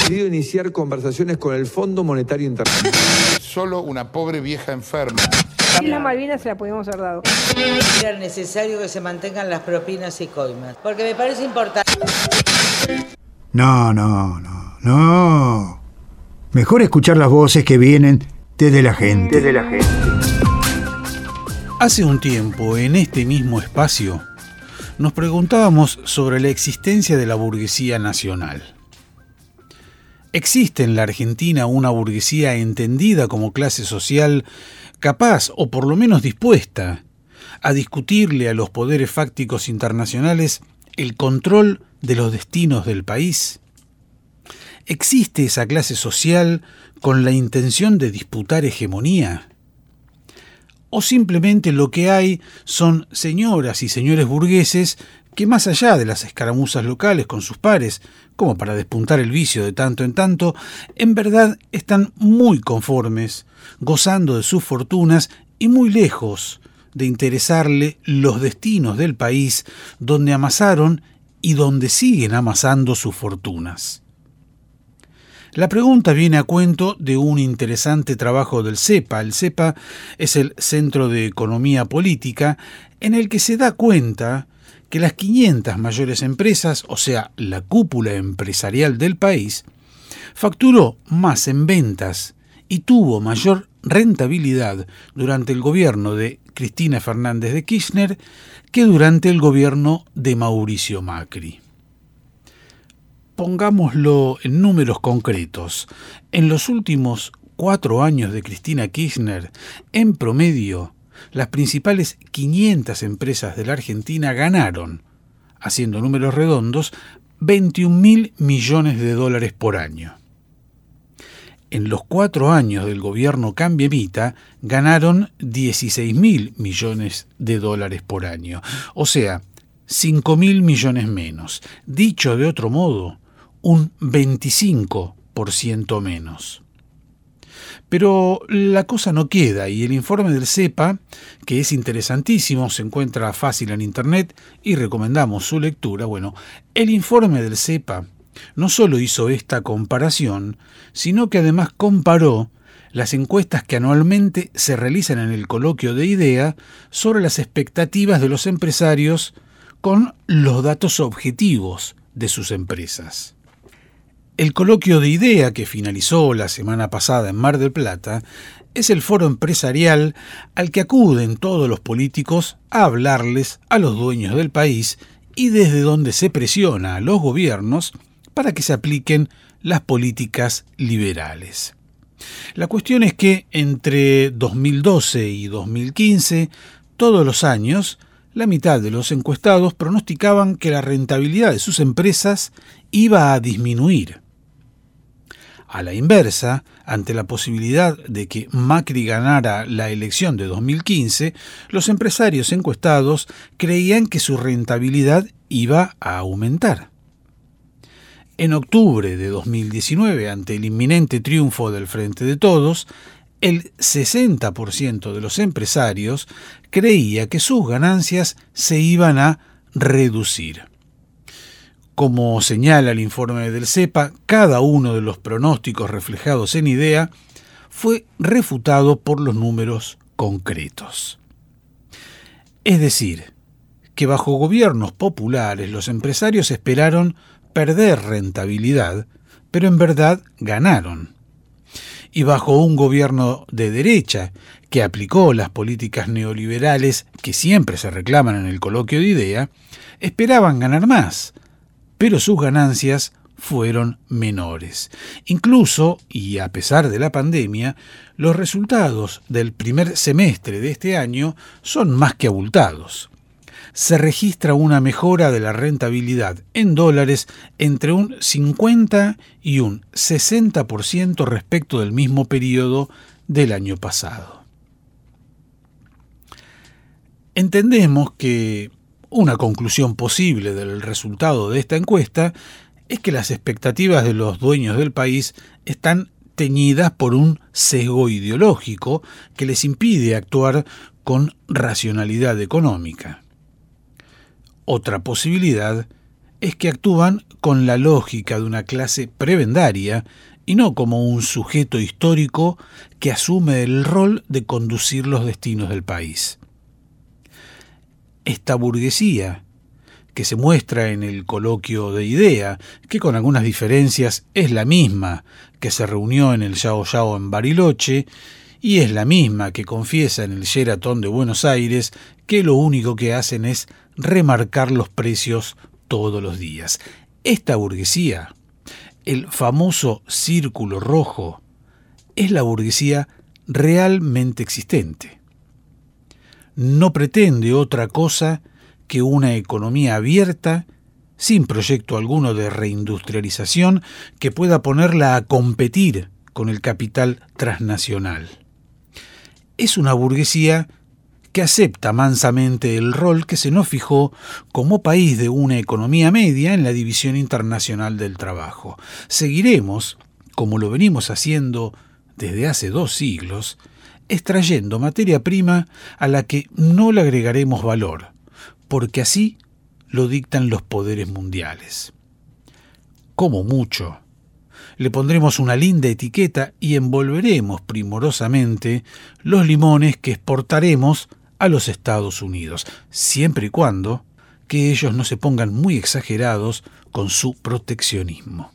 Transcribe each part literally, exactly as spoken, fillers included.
decidido iniciar conversaciones con el Fondo Monetario Internacional. Solo una pobre vieja enferma. Islas Malvinas se la pudimos haber dado. Era necesario que se mantengan las propinas y coimas, porque me parece importante. No, no, no, no. Mejor escuchar las voces que vienen desde la gente. Desde la gente. Hace un tiempo, en este mismo espacio, nos preguntábamos sobre la existencia de la burguesía nacional. ¿Existe en la Argentina una burguesía entendida como clase social capaz, o por lo menos dispuesta, a discutirle a los poderes fácticos internacionales el control de los destinos del país? ¿Existe esa clase social con la intención de disputar hegemonía? ¿O simplemente lo que hay son señoras y señores burgueses que, más allá de las escaramuzas locales con sus pares, como para despuntar el vicio de tanto en tanto, en verdad están muy conformes, gozando de sus fortunas y muy lejos de interesarle los destinos del país donde amasaron y donde siguen amasando sus fortunas? La pregunta viene a cuento de un interesante trabajo del CEPA. El CEPA es el Centro de Economía Política, en el que se da cuenta que las quinientas mayores empresas, o sea, la cúpula empresarial del país, facturó más en ventas y tuvo mayor rentabilidad durante el gobierno de Cristina Fernández de Kirchner que durante el gobierno de Mauricio Macri. Pongámoslo en números concretos. En los últimos cuatro años de Cristina Kirchner, en promedio, las principales quinientas empresas de la Argentina ganaron, haciendo números redondos, veintiún mil millones de dólares por año. En los cuatro años del gobierno cambiemita ganaron dieciséis mil millones de dólares por año, o sea, cinco mil millones menos. Dicho de otro modo, un veinticinco por ciento menos. Pero la cosa no queda y el informe del CEPA, que es interesantísimo, se encuentra fácil en internet y recomendamos su lectura. Bueno, el informe del CEPA no solo hizo esta comparación, sino que además comparó las encuestas que anualmente se realizan en el coloquio de IDEA sobre las expectativas de los empresarios con los datos objetivos de sus empresas. El coloquio de IDEA, que finalizó la semana pasada en Mar del Plata, es el foro empresarial al que acuden todos los políticos a hablarles a los dueños del país y desde donde se presiona a los gobiernos para que se apliquen las políticas liberales. La cuestión es que entre dos mil doce y dos mil quince, todos los años, la mitad de los encuestados pronosticaban que la rentabilidad de sus empresas iba a disminuir. A la inversa, ante la posibilidad de que Macri ganara la elección de dos mil quince, los empresarios encuestados creían que su rentabilidad iba a aumentar. En octubre de dos mil diecinueve, ante el inminente triunfo del Frente de Todos, el sesenta por ciento de los empresarios creía que sus ganancias se iban a reducir. Como señala el informe del CEPA, cada uno de los pronósticos reflejados en IDEA fue refutado por los números concretos. Es decir, que bajo gobiernos populares los empresarios esperaron perder rentabilidad, pero en verdad ganaron. Y bajo un gobierno de derecha que aplicó las políticas neoliberales que siempre se reclaman en el coloquio de IDEA, esperaban ganar más, pero sus ganancias fueron menores. Incluso, y a pesar de la pandemia, los resultados del primer semestre de este año son más que abultados. Se registra una mejora de la rentabilidad en dólares entre un cincuenta y un sesenta por ciento respecto del mismo periodo del año pasado. Entendemos que una conclusión posible del resultado de esta encuesta es que las expectativas de los dueños del país están teñidas por un sesgo ideológico que les impide actuar con racionalidad económica. Otra posibilidad es que actúan con la lógica de una clase prebendaria y no como un sujeto histórico que asume el rol de conducir los destinos del país. Esta burguesía, que se muestra en el coloquio de idea, que con algunas diferencias es la misma que se reunió en el Yao Yao en Bariloche, y es la misma que confiesa en el Sheraton de Buenos Aires, que lo único que hacen es remarcar los precios todos los días. Esta burguesía, el famoso círculo rojo, es la burguesía realmente existente. No pretende otra cosa que una economía abierta, sin proyecto alguno de reindustrialización, que pueda ponerla a competir con el capital transnacional. Es una burguesía que acepta mansamente el rol que se nos fijó como país de una economía media en la división internacional del trabajo. Seguiremos, como lo venimos haciendo desde hace dos siglos, extrayendo materia prima a la que no le agregaremos valor, porque así lo dictan los poderes mundiales. Como mucho, le pondremos una linda etiqueta y envolveremos primorosamente los limones que exportaremos a los Estados Unidos, siempre y cuando que ellos no se pongan muy exagerados con su proteccionismo.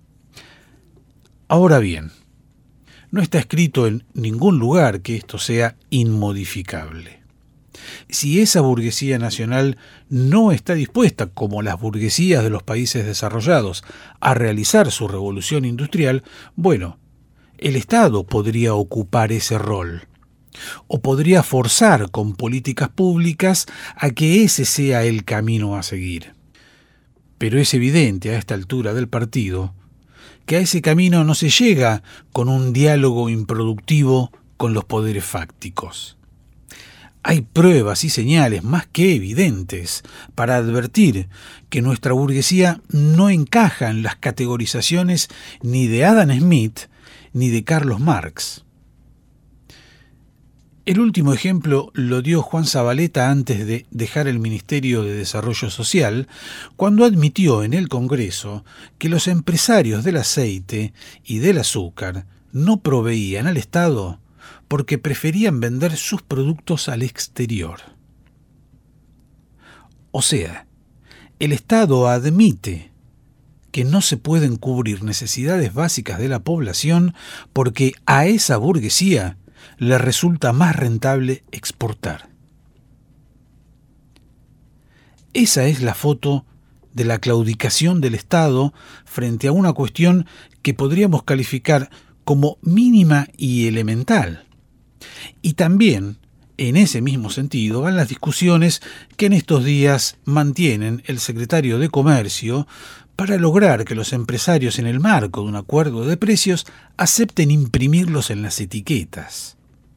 Ahora bien, no está escrito en ningún lugar que esto sea inmodificable. Si esa burguesía nacional no está dispuesta, como las burguesías de los países desarrollados, a realizar su revolución industrial, bueno, el Estado podría ocupar ese rol, o podría forzar con políticas públicas a que ese sea el camino a seguir. Pero es evidente a esta altura del partido que a ese camino no se llega con un diálogo improductivo con los poderes fácticos. Hay pruebas y señales más que evidentes para advertir que nuestra burguesía no encaja en las categorizaciones ni de Adam Smith ni de Carlos Marx. El último ejemplo lo dio Juan Zabaleta antes de dejar el Ministerio de Desarrollo Social, cuando admitió en el Congreso que los empresarios del aceite y del azúcar no proveían al Estado porque preferían vender sus productos al exterior. O sea, el Estado admite que no se pueden cubrir necesidades básicas de la población porque a esa burguesía le resulta más rentable exportar. Esa es la foto de la claudicación del Estado frente a una cuestión que podríamos calificar como mínima y elemental. Y también, en ese mismo sentido, van las discusiones que en estos días mantienen el secretario de Comercio para lograr que los empresarios, en el marco de un acuerdo de precios, acepten imprimirlos en las etiquetas.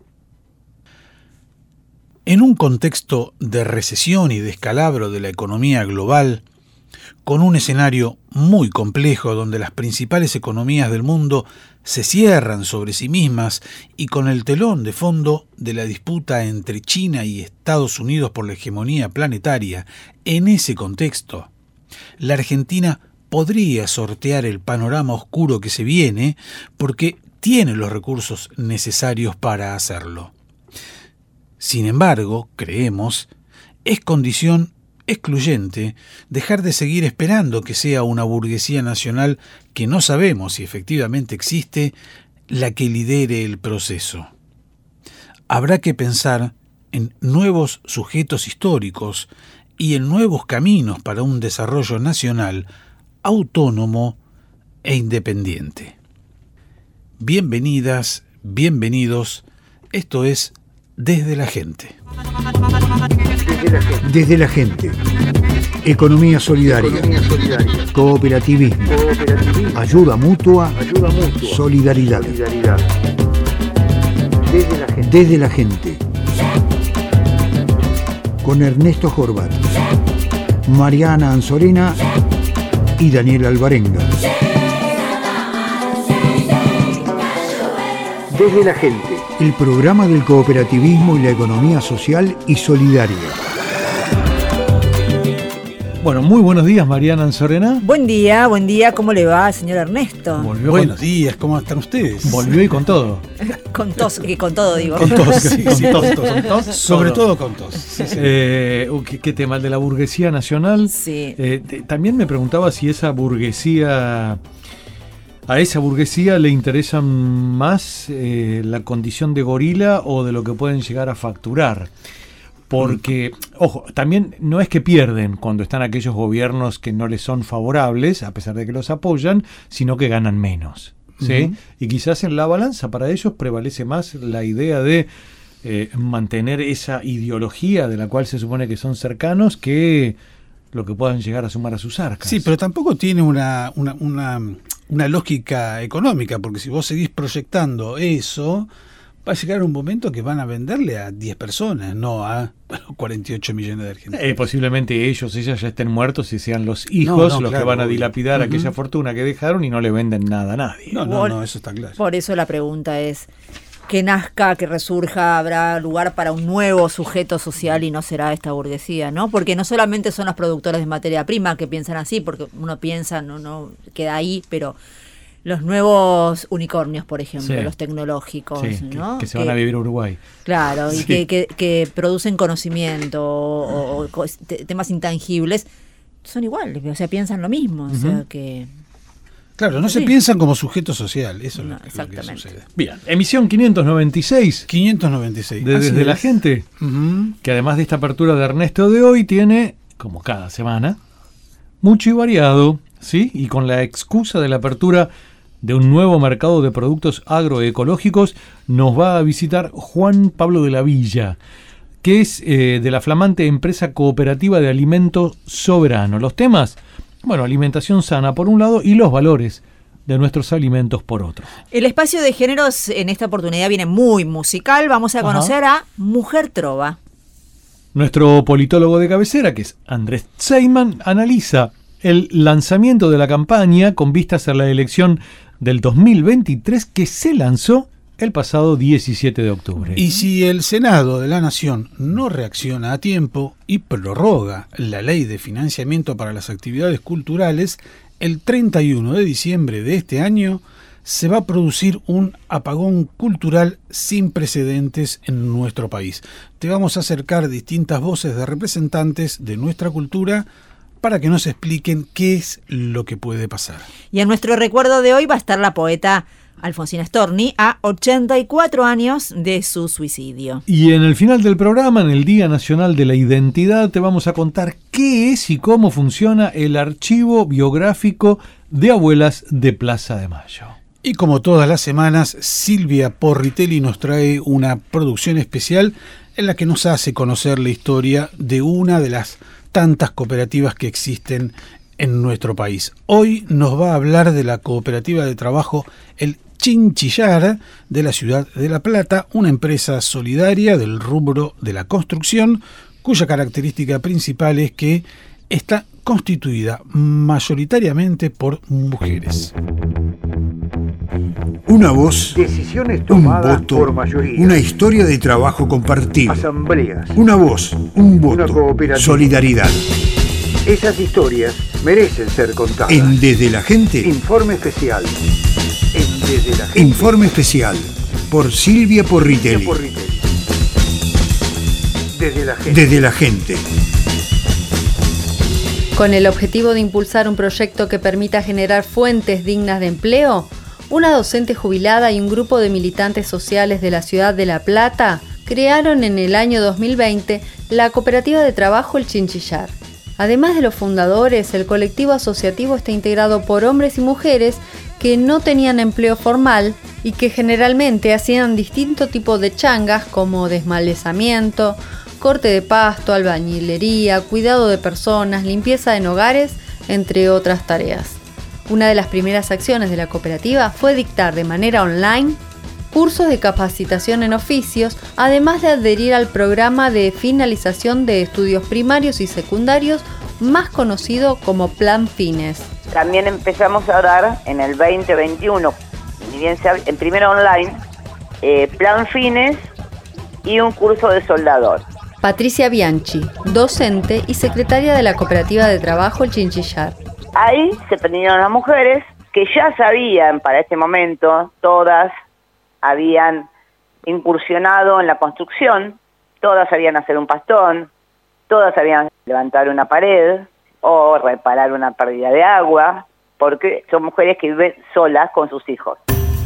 En un contexto de recesión y descalabro de la economía global, con un escenario muy complejo donde las principales economías del mundo se cierran sobre sí mismas y con el telón de fondo de la disputa entre China y Estados Unidos por la hegemonía planetaria, en ese contexto, la Argentina podría sortear el panorama oscuro que se viene porque tiene los recursos necesarios para hacerlo. Sin embargo, creemos, es condición excluyente dejar de seguir esperando que sea una burguesía nacional que no sabemos si efectivamente existe la que lidere el proceso. Habrá que pensar en nuevos sujetos históricos y en nuevos caminos para un desarrollo nacional autónomo e independiente. Bienvenidas, bienvenidos, esto es Desde la Gente. Desde la Gente. Economía solidaria. Economía solidaria. Cooperativismo. Cooperativismo. Ayuda mutua. Ayuda mutua. Solidaridad. Solidaridad. Desde la Gente. Desde la Gente. Con Ernesto Horvat, Mariana Anzorena y Daniel Alvarenga. Desde la Gente. El programa del cooperativismo y la economía social y solidaria. Bueno, muy buenos días, Mariana Anzorena. Buen día, buen día. ¿Cómo le va, señor Ernesto? Volvió buenos con... días, ¿cómo están ustedes? Volvió y con todo. Con tos, que con todo digo. Con tos, sí, con sí, tos, sí. Con tos. Sobre todo con tos. Sí, sí. Eh, ¿qué, ¿Qué tema? El de la burguesía nacional. Sí. Eh, te, también me preguntaba si esa burguesía... ¿A esa burguesía le interesa más eh, la condición de gorila o de lo que pueden llegar a facturar? Porque, ojo, también no es que pierden cuando están aquellos gobiernos que no les son favorables, a pesar de que los apoyan, sino que ganan menos, ¿sí? Uh-huh. Y quizás en la balanza para ellos prevalece más la idea de eh, mantener esa ideología de la cual se supone que son cercanos que lo que puedan llegar a sumar a sus arcas. Sí, pero tampoco tiene una, una, una, una lógica económica, porque si vos seguís proyectando eso... va a llegar un momento que van a venderle a diez personas, no a cuarenta y ocho millones de argentinos. Eh, posiblemente ellos, ellas ya estén muertos y sean los hijos no, no, los claro, que van a dilapidar uh-huh. aquella fortuna que dejaron y no le venden nada a nadie. No, no, no, eso está claro. Por eso la pregunta es, que nazca, que resurja, habrá lugar para un nuevo sujeto social y no será esta burguesía, ¿no? Porque no solamente son los productores de materia prima que piensan así, porque uno piensa, no, no queda ahí, pero... los nuevos unicornios, por ejemplo, sí. los tecnológicos, sí, ¿no? Que, que se van que, a vivir a Uruguay. Claro, sí. y que, que, que producen conocimiento o, o te, temas intangibles, son iguales, o sea, piensan lo mismo, uh-huh. o sea que... Claro, no sí. se piensan como sujeto social, eso no, es lo que sucede. Bien, emisión quinientos noventa y seis. quinientos noventa y seis. De, desde es. la gente, uh-huh. que además de esta apertura de Ernesto de hoy, tiene, como cada semana, mucho y variado, ¿sí? Y con la excusa de la apertura de un nuevo mercado de productos agroecológicos, nos va a visitar Juan Pablo de la Villa, que es eh, de la flamante empresa cooperativa de alimentos Soberano. Los temas, bueno, alimentación sana por un lado y los valores de nuestros alimentos por otro. El espacio de géneros en esta oportunidad viene muy musical. Vamos a conocer Ajá. a Mujer Trova. Nuestro politólogo de cabecera, que es Andrés Seyman, analiza el lanzamiento de la campaña con vistas a la elección del dos mil veintitrés que se lanzó el pasado diecisiete de octubre. Y si el Senado de la Nación no reacciona a tiempo y prorroga la ley de financiamiento para las actividades culturales, el treinta y uno de diciembre de este año se va a producir un apagón cultural sin precedentes en nuestro país. Te vamos a acercar distintas voces de representantes de nuestra cultura para que nos expliquen qué es lo que puede pasar. Y en nuestro recuerdo de hoy va a estar la poeta Alfonsina Storni, a ochenta y cuatro años de su suicidio. Y en el final del programa, en el Día Nacional de la Identidad, te vamos a contar qué es y cómo funciona el archivo biográfico de Abuelas de Plaza de Mayo. Y como todas las semanas, Silvia Porritelli nos trae una producción especial en la que nos hace conocer la historia de una de las tantas cooperativas que existen en nuestro país. Hoy nos va a hablar de la cooperativa de trabajo El Chinchillar de la ciudad de La Plata, una empresa solidaria del rubro de la construcción, cuya característica principal es que está constituida mayoritariamente por mujeres. Una voz, decisiones tomadas un voto, por mayoría, una historia de trabajo compartido, asambleas, una voz, un voto, solidaridad. Esas historias merecen ser contadas. En Desde la Gente, informe especial. En Desde la Gente, informe especial por Silvia Porritelli. Porritelli. Desde la Gente. Desde la Gente. Con el objetivo de impulsar un proyecto que permita generar fuentes dignas de empleo, una docente jubilada y un grupo de militantes sociales de la ciudad de La Plata crearon en el año dos mil veinte la cooperativa de trabajo El Chinchillar. Además de los fundadores, el colectivo asociativo está integrado por hombres y mujeres que no tenían empleo formal y que generalmente hacían distinto tipo de changas como desmalezamiento, corte de pasto, albañilería, cuidado de personas, limpieza en hogares, entre otras tareas. Una de las primeras acciones de la cooperativa fue dictar de manera online cursos de capacitación en oficios, además de adherir al programa de finalización de estudios primarios y secundarios, más conocido como Plan Fines. También empezamos a dar en el veinte veintiuno, ni bien sea, en primero online, eh, Plan Fines y un curso de soldador. Patricia Bianchi, docente y secretaria de la Cooperativa de Trabajo El Chinchillar. Ahí se prendieron las mujeres que ya sabían para este momento, todas habían incursionado en la construcción, todas sabían hacer un pastón, todas sabían levantar una pared o reparar una pérdida de agua, porque son mujeres que viven solas con sus hijos.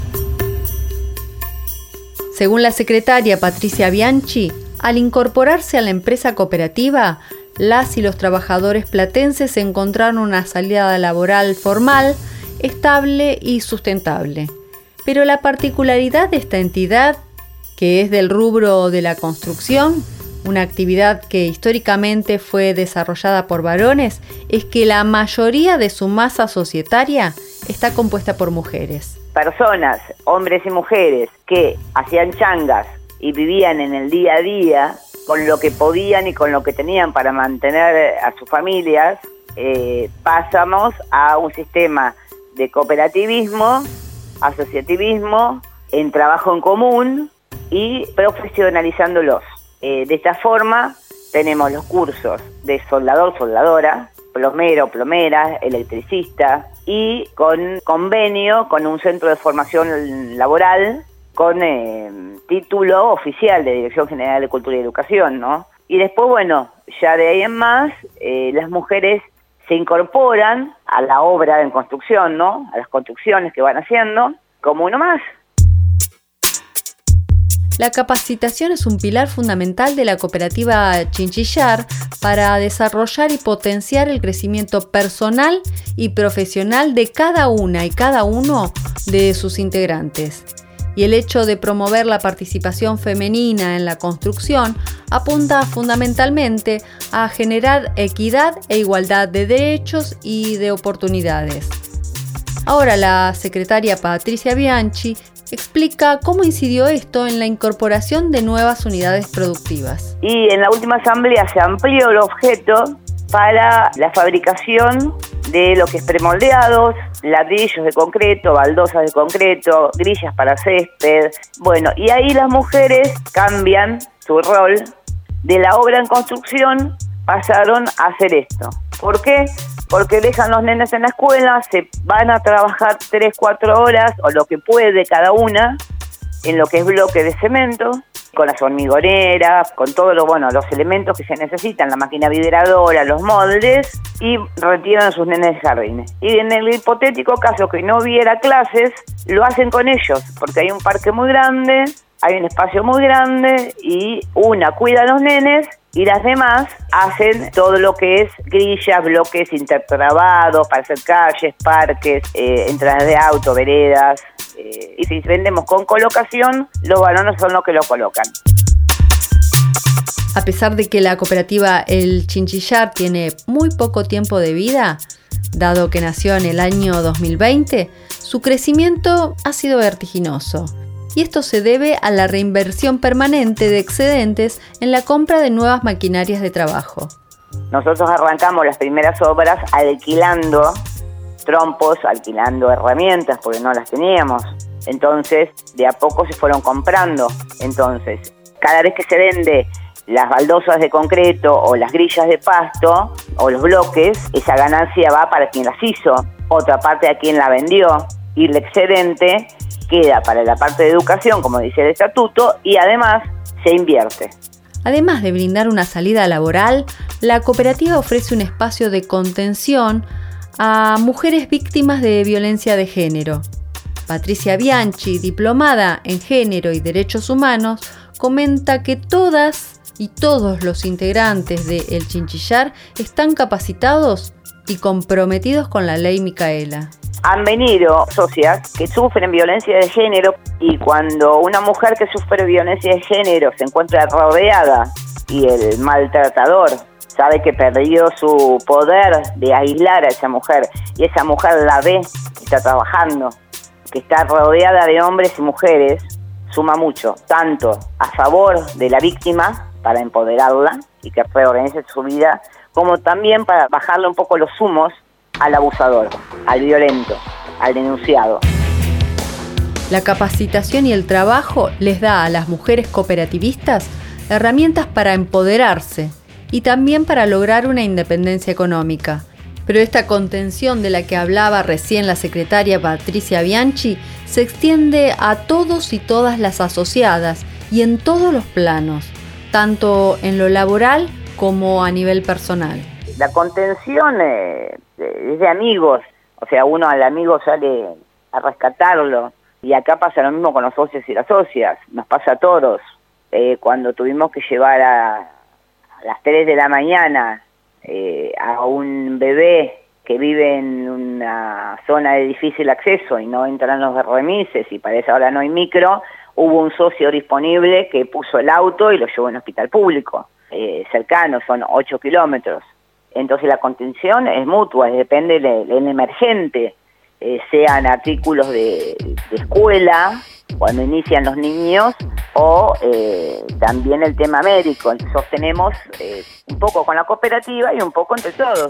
Según la secretaria Patricia Bianchi, al incorporarse a la empresa cooperativa, las y los trabajadores platenses encontraron una salida laboral formal, estable y sustentable. Pero la particularidad de esta entidad, que es del rubro de la construcción, una actividad que históricamente fue desarrollada por varones, es que la mayoría de su masa societaria está compuesta por mujeres. Personas, hombres y mujeres, que hacían changas y vivían en el día a día con lo que podían y con lo que tenían para mantener a sus familias, eh, pasamos a un sistema de cooperativismo, asociativismo, en trabajo en común y profesionalizándolos. Eh, de esta forma tenemos los cursos de soldador, soldadora, plomero, plomera, electricista y con convenio con un centro de formación laboral con eh, título oficial de Dirección General de Cultura y Educación, ¿no? Y después, bueno, ya de ahí en más, eh, las mujeres se incorporan a la obra en construcción, ¿no? A las construcciones que van haciendo, como uno más. La capacitación es un pilar fundamental de la cooperativa Chinchillar para desarrollar y potenciar el crecimiento personal y profesional de cada una y cada uno de sus integrantes. Y el hecho de promover la participación femenina en la construcción apunta fundamentalmente a generar equidad e igualdad de derechos y de oportunidades. Ahora la secretaria Patricia Bianchi explica cómo incidió esto en la incorporación de nuevas unidades productivas. Y en la última asamblea se amplió el objeto para la fabricación de lo que es premoldeados, ladrillos de concreto, baldosas de concreto, grillas para césped. Bueno, y ahí las mujeres cambian su rol de la obra en construcción, pasaron a hacer esto. ¿Por qué? Porque dejan los nenes en la escuela, se van a trabajar tres, cuatro horas o lo que puede cada una en lo que es bloque de cemento, con las hormigoneras, con todos los, bueno, los elementos que se necesitan, la máquina vibradora, los moldes, y retiran a sus nenes de jardines. Y en el hipotético caso que no hubiera clases, lo hacen con ellos, porque hay un parque muy grande, hay un espacio muy grande, y una cuida a los nenes, y las demás hacen todo lo que es grillas, bloques intertrabados para hacer calles, parques, eh, entradas de auto, veredas. Eh, y si vendemos con colocación, los varones son los que lo colocan. A pesar de que la cooperativa El Chinchillar tiene muy poco tiempo de vida, dado que nació en el año dos mil veinte, su crecimiento ha sido vertiginoso. Y esto se debe a la reinversión permanente de excedentes en la compra de nuevas maquinarias de trabajo. Nosotros arrancamos las primeras obras alquilando trompos, alquilando herramientas porque no las teníamos. Entonces, de a poco se fueron comprando. Entonces, cada vez que se vende las baldosas de concreto o las grillas de pasto o los bloques, esa ganancia va para quien las hizo, otra parte a quien la vendió, y el excedente queda para la parte de educación, como dice el estatuto, y además se invierte. Además de brindar una salida laboral, la cooperativa ofrece un espacio de contención a mujeres víctimas de violencia de género. Patricia Bianchi, diplomada en Género y Derechos Humanos, comenta que todas y todos los integrantes de El Chinchillar están capacitados y comprometidos con la ley Micaela. Han venido socias que sufren violencia de género, y cuando una mujer que sufre violencia de género se encuentra rodeada y el maltratador sabe que perdió su poder de aislar a esa mujer, y esa mujer la ve que está trabajando, que está rodeada de hombres y mujeres, suma mucho, tanto a favor de la víctima para empoderarla y que reorganice su vida, como también para bajarle un poco los humos al abusador, al violento, al denunciado. La capacitación y el trabajo les da a las mujeres cooperativistas herramientas para empoderarse y también para lograr una independencia económica. Pero esta contención de la que hablaba recién la secretaria Patricia Bianchi se extiende a todos y todas las asociadas y en todos los planos, tanto en lo laboral como a nivel personal. La contención eh, es de amigos, o sea, uno al amigo sale a rescatarlo, y acá pasa lo mismo con los socios y las socias, nos pasa a todos. Eh, cuando tuvimos que llevar a, a las tres de la mañana eh, a un bebé que vive en una zona de difícil acceso y no entran los remises y para esa hora no hay micro, hubo un socio disponible que puso el auto y lo llevó a un hospital público, eh, cercano, son ocho kilómetros. Entonces la contención es mutua, depende del, del emergente, eh, sean artículos de, de escuela, cuando inician los niños, o eh, también el tema médico. Sostenemos eh, un poco con la cooperativa y un poco entre todos.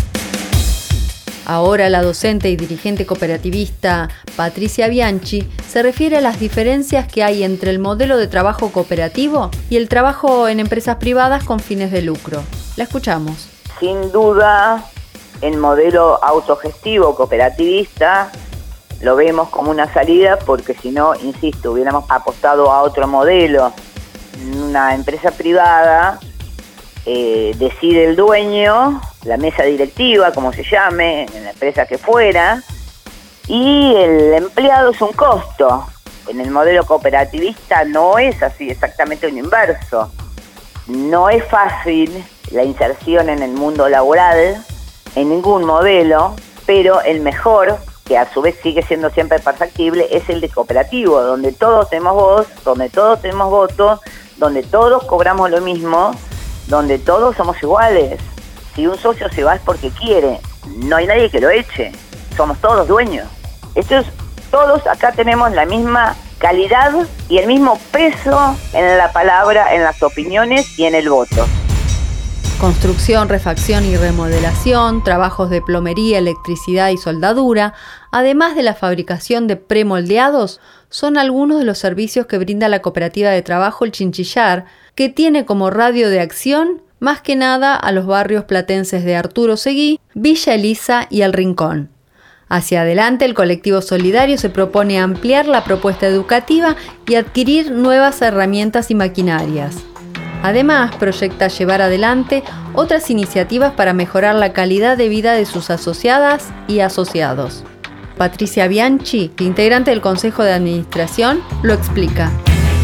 Ahora la docente y dirigente cooperativista Patricia Bianchi se refiere a las diferencias que hay entre el modelo de trabajo cooperativo y el trabajo en empresas privadas con fines de lucro. La escuchamos. Sin duda, el modelo autogestivo cooperativista lo vemos como una salida porque si no, insisto, hubiéramos apostado a otro modelo. Una empresa privada eh, decide el dueño, la mesa directiva, como se llame, en la empresa que fuera, y el empleado es un costo. En el modelo cooperativista no es así, exactamente un inverso. No es fácil la inserción en el mundo laboral, en ningún modelo, pero el mejor, que a su vez sigue siendo siempre perfectible, es el de cooperativo, donde todos tenemos voz, donde todos tenemos voto, donde todos cobramos lo mismo, donde todos somos iguales. Si un socio se va es porque quiere, no hay nadie que lo eche, somos todos dueños. Esto es, todos acá tenemos la misma calidad y el mismo peso en la palabra, en las opiniones y en el voto. Construcción, refacción y remodelación, trabajos de plomería, electricidad y soldadura, además de la fabricación de premoldeados, son algunos de los servicios que brinda la cooperativa de trabajo El Chinchillar, que tiene como radio de acción más que nada a los barrios platenses de Arturo Seguí, Villa Elisa y El Rincón. Hacia adelante, el colectivo solidario se propone ampliar la propuesta educativa y adquirir nuevas herramientas y maquinarias. Además, proyecta llevar adelante otras iniciativas para mejorar la calidad de vida de sus asociadas y asociados. Patricia Bianchi, integrante del Consejo de Administración, lo explica.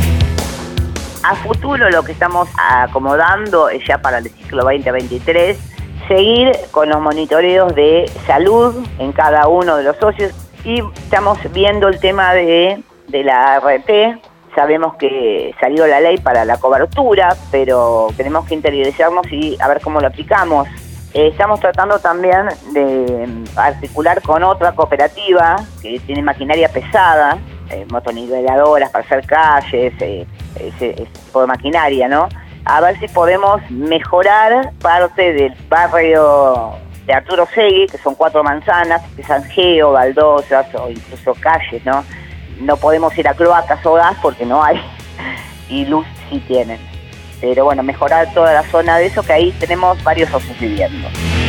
A futuro lo que estamos acomodando es ya para el ciclo veinte veintitrés, seguir con los monitoreos de salud en cada uno de los socios y estamos viendo el tema de, de la R T. Sabemos que salió la ley para la cobertura, pero tenemos que interiorizarnos y a ver cómo lo aplicamos. Eh, estamos tratando también de articular con otra cooperativa que tiene maquinaria pesada, eh, motoniveladoras para hacer calles, eh, ese, ese tipo de maquinaria, ¿no? A ver si podemos mejorar parte del barrio de Arturo Seguí, que son cuatro manzanas, que es Angeo, baldosas o incluso calles, ¿no? No podemos ir a cloacas o gas porque no hay, y luz sí tienen. Pero bueno, mejorar toda la zona de eso, que ahí tenemos varios socios viviendo.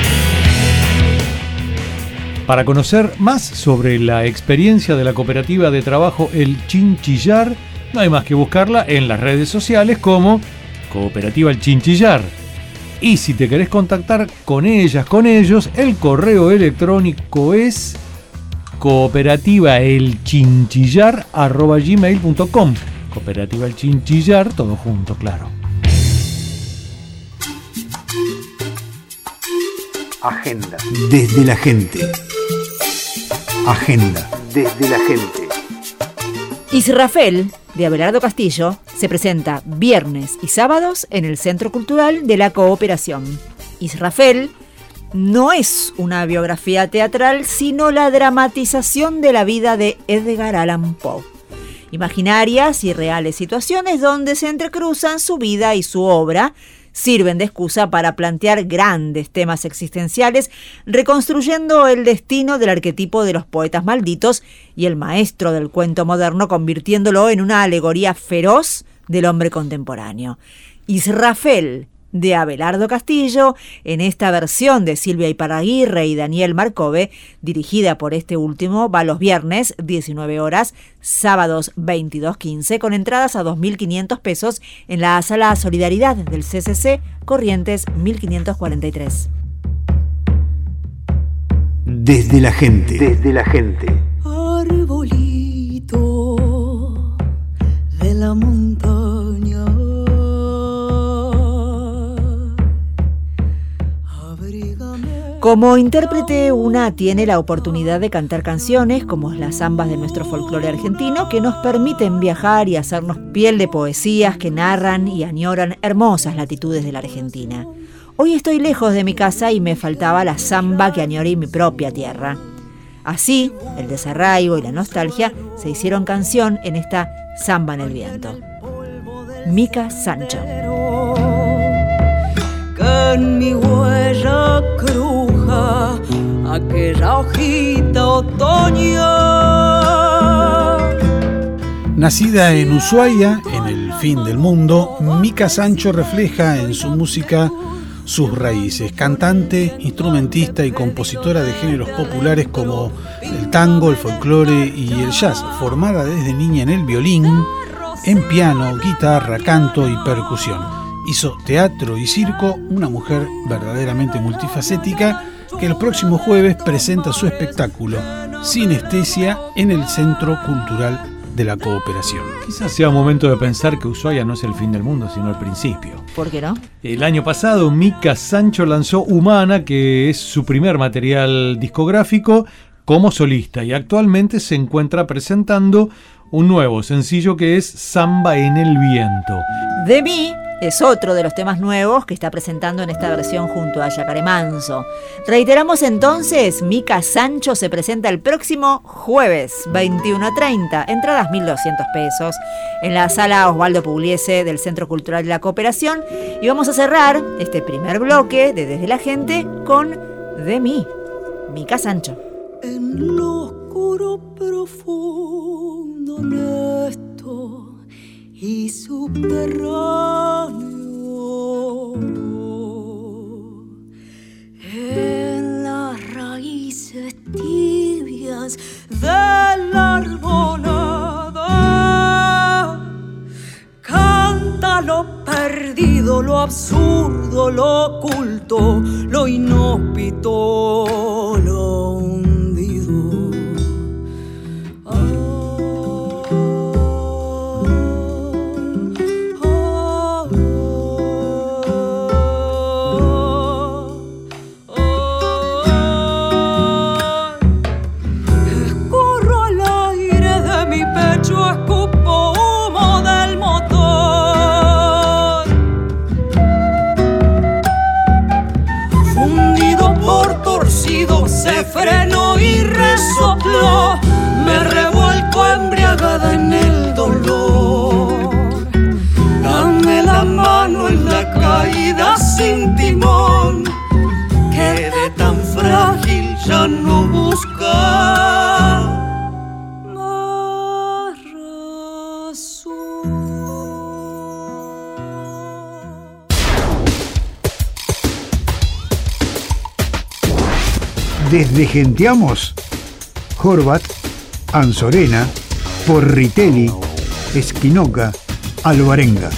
Para conocer más sobre la experiencia de la cooperativa de trabajo El Chinchillar, no hay más que buscarla en las redes sociales como Cooperativa El Chinchillar. Y si te querés contactar con ellas, con ellos, el correo electrónico es cooperativaelchinchillar arroba gmail punto com. Cooperativa El Chinchillar, todo junto, claro. Agenda. Desde la gente. Agenda. Desde la gente. Israfel, de Abelardo Castillo, se presenta viernes y sábados en el Centro Cultural de la Cooperación. Israfel no es una biografía teatral, sino la dramatización de la vida de Edgar Allan Poe. Imaginarias y reales situaciones donde se entrecruzan su vida y su obra, sirven de excusa para plantear grandes temas existenciales, reconstruyendo el destino del arquetipo de los poetas malditos y el maestro del cuento moderno, convirtiéndolo en una alegoría feroz del hombre contemporáneo. Israfel, de Abelardo Castillo, en esta versión de Silvia Iparraguirre y Daniel Marcove, dirigida por este último, va los viernes, diecinueve horas, sábados veintidós quince, con entradas a dos mil quinientos pesos en la Sala Solidaridad del C C C, Corrientes mil quinientos cuarenta y tres. Desde la gente. Desde la gente. Arbolito de la montaña. Como intérprete, una tiene la oportunidad de cantar canciones como las zambas de nuestro folclore argentino, que nos permiten viajar y hacernos piel de poesías que narran y añoran hermosas latitudes de la Argentina. Hoy estoy lejos de mi casa y me faltaba la zamba que añoré mi propia tierra. Así, el desarraigo y la nostalgia se hicieron canción en esta Zamba en el viento. Mica Sancho. Que en mi huella cruja aquella hojita otoñal. Nacida en Ushuaia, en el fin del mundo, Mica Sancho refleja en su música sus raíces. Cantante, instrumentista y compositora de géneros populares como el tango, el folclore y el jazz, formada desde niña en el violín, en piano, guitarra, canto y percusión. Hizo teatro y circo, una mujer verdaderamente multifacética que el próximo jueves presenta su espectáculo Sinestesia en el Centro Cultural de la Cooperación. Quizás sea momento de pensar que Ushuaia no es el fin del mundo, sino el principio. ¿Por qué no? El año pasado, Mica Sancho lanzó Humana, que es su primer material discográfico, como solista, y actualmente se encuentra presentando un nuevo sencillo que es Zamba en el viento. De mí es otro de los temas nuevos que está presentando en esta versión junto a Yacaré Manso. Reiteramos entonces, Mica Sancho se presenta el próximo jueves veintiuno treinta, entradas mil doscientos pesos, en la Sala Osvaldo Pugliese del Centro Cultural de la Cooperación, y vamos a cerrar este primer bloque de Desde la Gente con De mí, Mica Sancho. En lo oscuro profundo, honesto y subterráneo, en las raíces tibias de la arbolada, canta lo perdido, lo absurdo, lo oculto, lo inhóspito, lo hundido. Se frenó y resopló, me revuelco embriagada en el dolor. Dame la mano en la caída sin timón, quedé tan frágil ya no busca más razón. Desde Genteamos, Horvat, Anzorena, Porritelli, Esquinoca, Alvarenga.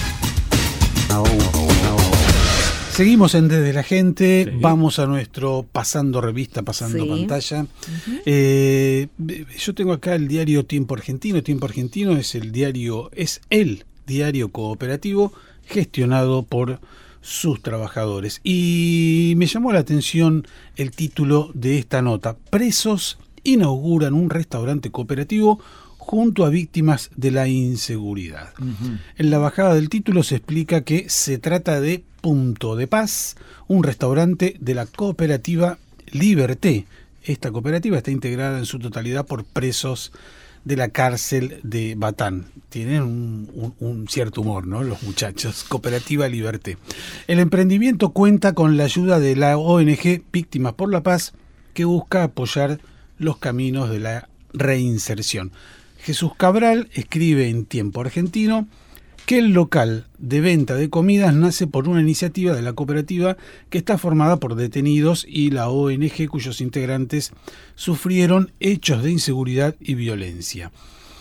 Seguimos en Desde la Gente, sí. Vamos a nuestro Pasando Revista, Pasando sí. Pantalla. Uh-huh. Eh, yo tengo acá el diario Tiempo Argentino. Tiempo Argentino es el diario, es el diario cooperativo gestionado por sus trabajadores. Y me llamó la atención el título de esta nota: Presos inauguran un restaurante cooperativo junto a víctimas de la inseguridad. Uh-huh. En la bajada del título se explica que se trata de Punto de Paz, un restaurante de la cooperativa Liberté. Esta cooperativa está integrada en su totalidad por presos de la cárcel de Batán. Tienen un, un, un cierto humor, ¿no?, los muchachos. Cooperativa Liberté. El emprendimiento cuenta con la ayuda de la O N G Víctimas por la Paz, que busca apoyar los caminos de la reinserción. Jesús Cabral escribe en Tiempo Argentino que el local de venta de comidas nace por una iniciativa de la cooperativa que está formada por detenidos y la O N G cuyos integrantes sufrieron hechos de inseguridad y violencia.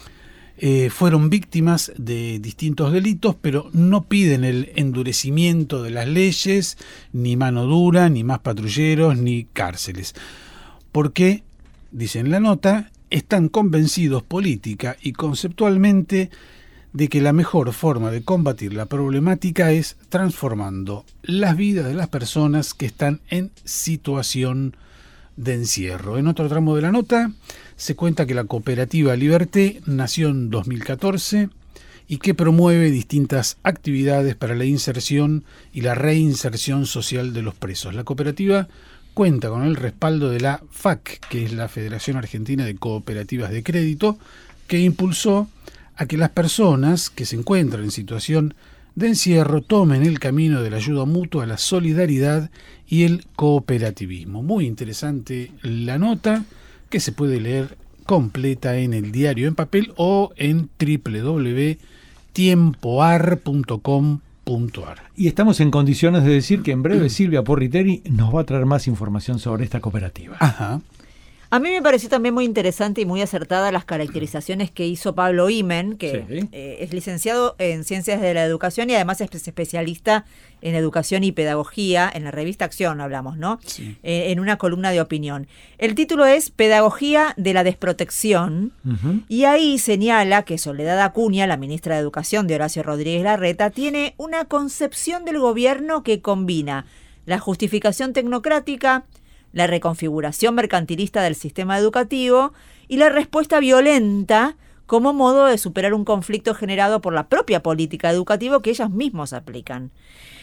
Eh, fueron víctimas de distintos delitos, pero no piden el endurecimiento de las leyes, ni mano dura, ni más patrulleros, ni cárceles. Porque, dice en la nota, están convencidos política y conceptualmente de que la mejor forma de combatir la problemática es transformando las vidas de las personas que están en situación de encierro. En otro tramo de la nota se cuenta que la cooperativa Liberté nació en dos mil catorce y que promueve distintas actividades para la inserción y la reinserción social de los presos. La cooperativa cuenta con el respaldo de la F A C, que es la Federación Argentina de Cooperativas de Crédito, que impulsó a que las personas que se encuentran en situación de encierro tomen el camino de la ayuda mutua, la solidaridad y el cooperativismo. Muy interesante la nota, que se puede leer completa en el diario en papel o en doble u doble u doble u punto tiempoar punto com punto ar. Y estamos en condiciones de decir que en breve Silvia Porriteri nos va a traer más información sobre esta cooperativa. Ajá. A mí me pareció también muy interesante y muy acertada las caracterizaciones que hizo Pablo Imen, que sí. eh, es licenciado en Ciencias de la Educación y además es especialista en Educación y Pedagogía, en la revista Acción hablamos, ¿no? Sí. Eh, en una columna de opinión. El título es Pedagogía de la Desprotección, uh-huh. y ahí señala que Soledad Acuña, la ministra de Educación de Horacio Rodríguez Larreta, tiene una concepción del gobierno que combina la justificación tecnocrática, la reconfiguración mercantilista del sistema educativo y la respuesta violenta como modo de superar un conflicto generado por la propia política educativa que ellos mismos aplican.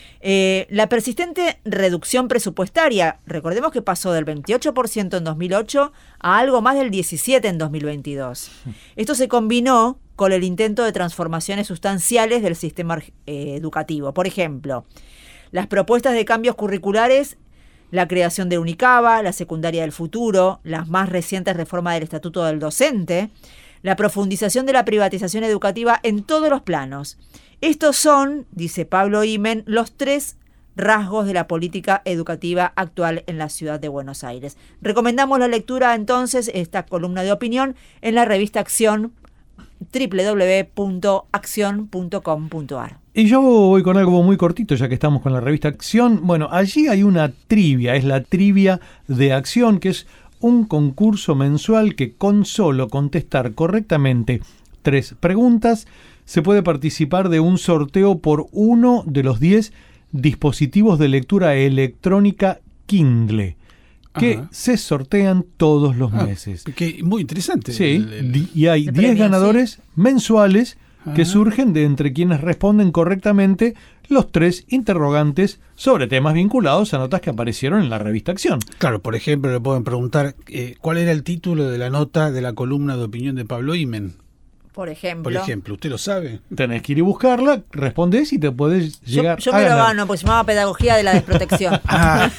Eh, la persistente reducción presupuestaria, recordemos que pasó del veintiocho por ciento en dos mil ocho a algo más del diecisiete por ciento en dos mil veintidós. Esto se combinó con el intento de transformaciones sustanciales del sistema eh, educativo. Por ejemplo, las propuestas de cambios curriculares, la creación de Unicaba, la secundaria del futuro, las más recientes reformas del Estatuto del Docente, la profundización de la privatización educativa en todos los planos. Estos son, dice Pablo Imen, los tres rasgos de la política educativa actual en la ciudad de Buenos Aires. Recomendamos la lectura entonces, esta columna de opinión, en la revista Acción, doble u doble u doble u punto acción punto com punto ar. Y yo voy con algo muy cortito, ya que estamos con la revista Acción. Bueno, allí hay una trivia, es la trivia de Acción, que es un concurso mensual que con solo contestar correctamente tres preguntas se puede participar de un sorteo por uno de los diez dispositivos de lectura electrónica Kindle, que Ajá. se sortean todos los ah, meses. Que muy interesante. Sí, el, el, y hay diez ganadores sí. mensuales Ajá. que surgen de entre quienes responden correctamente los tres interrogantes sobre temas vinculados a notas que aparecieron en la revista Acción. Claro, por ejemplo, le pueden preguntar eh, ¿cuál era el título de la nota de la columna de opinión de Pablo Imen? Por ejemplo. Por ejemplo, ¿usted lo sabe? Tenés que ir y buscarla, respondés y te podés llegar yo, yo a me ganar. lo gano, pues se llamaba Pedagogía de la Desprotección. ah.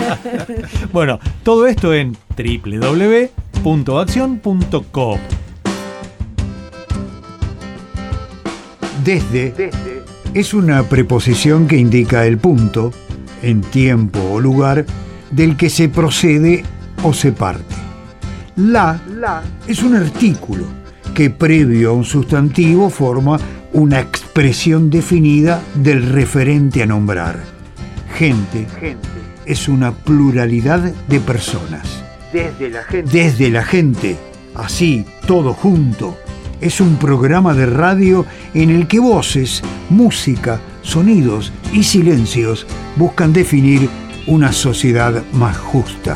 Bueno, todo esto en doble u doble u doble u punto acción punto com. Desde, Desde es una preposición que indica el punto, en tiempo o lugar, del que se procede o se parte. La, la es un artículo que previo a un sustantivo forma una expresión definida del referente a nombrar. Gente, gente es una pluralidad de personas. Desde la gente. Desde la gente, así, todo junto, es un programa de radio en el que voces, música, sonidos y silencios buscan definir una sociedad más justa.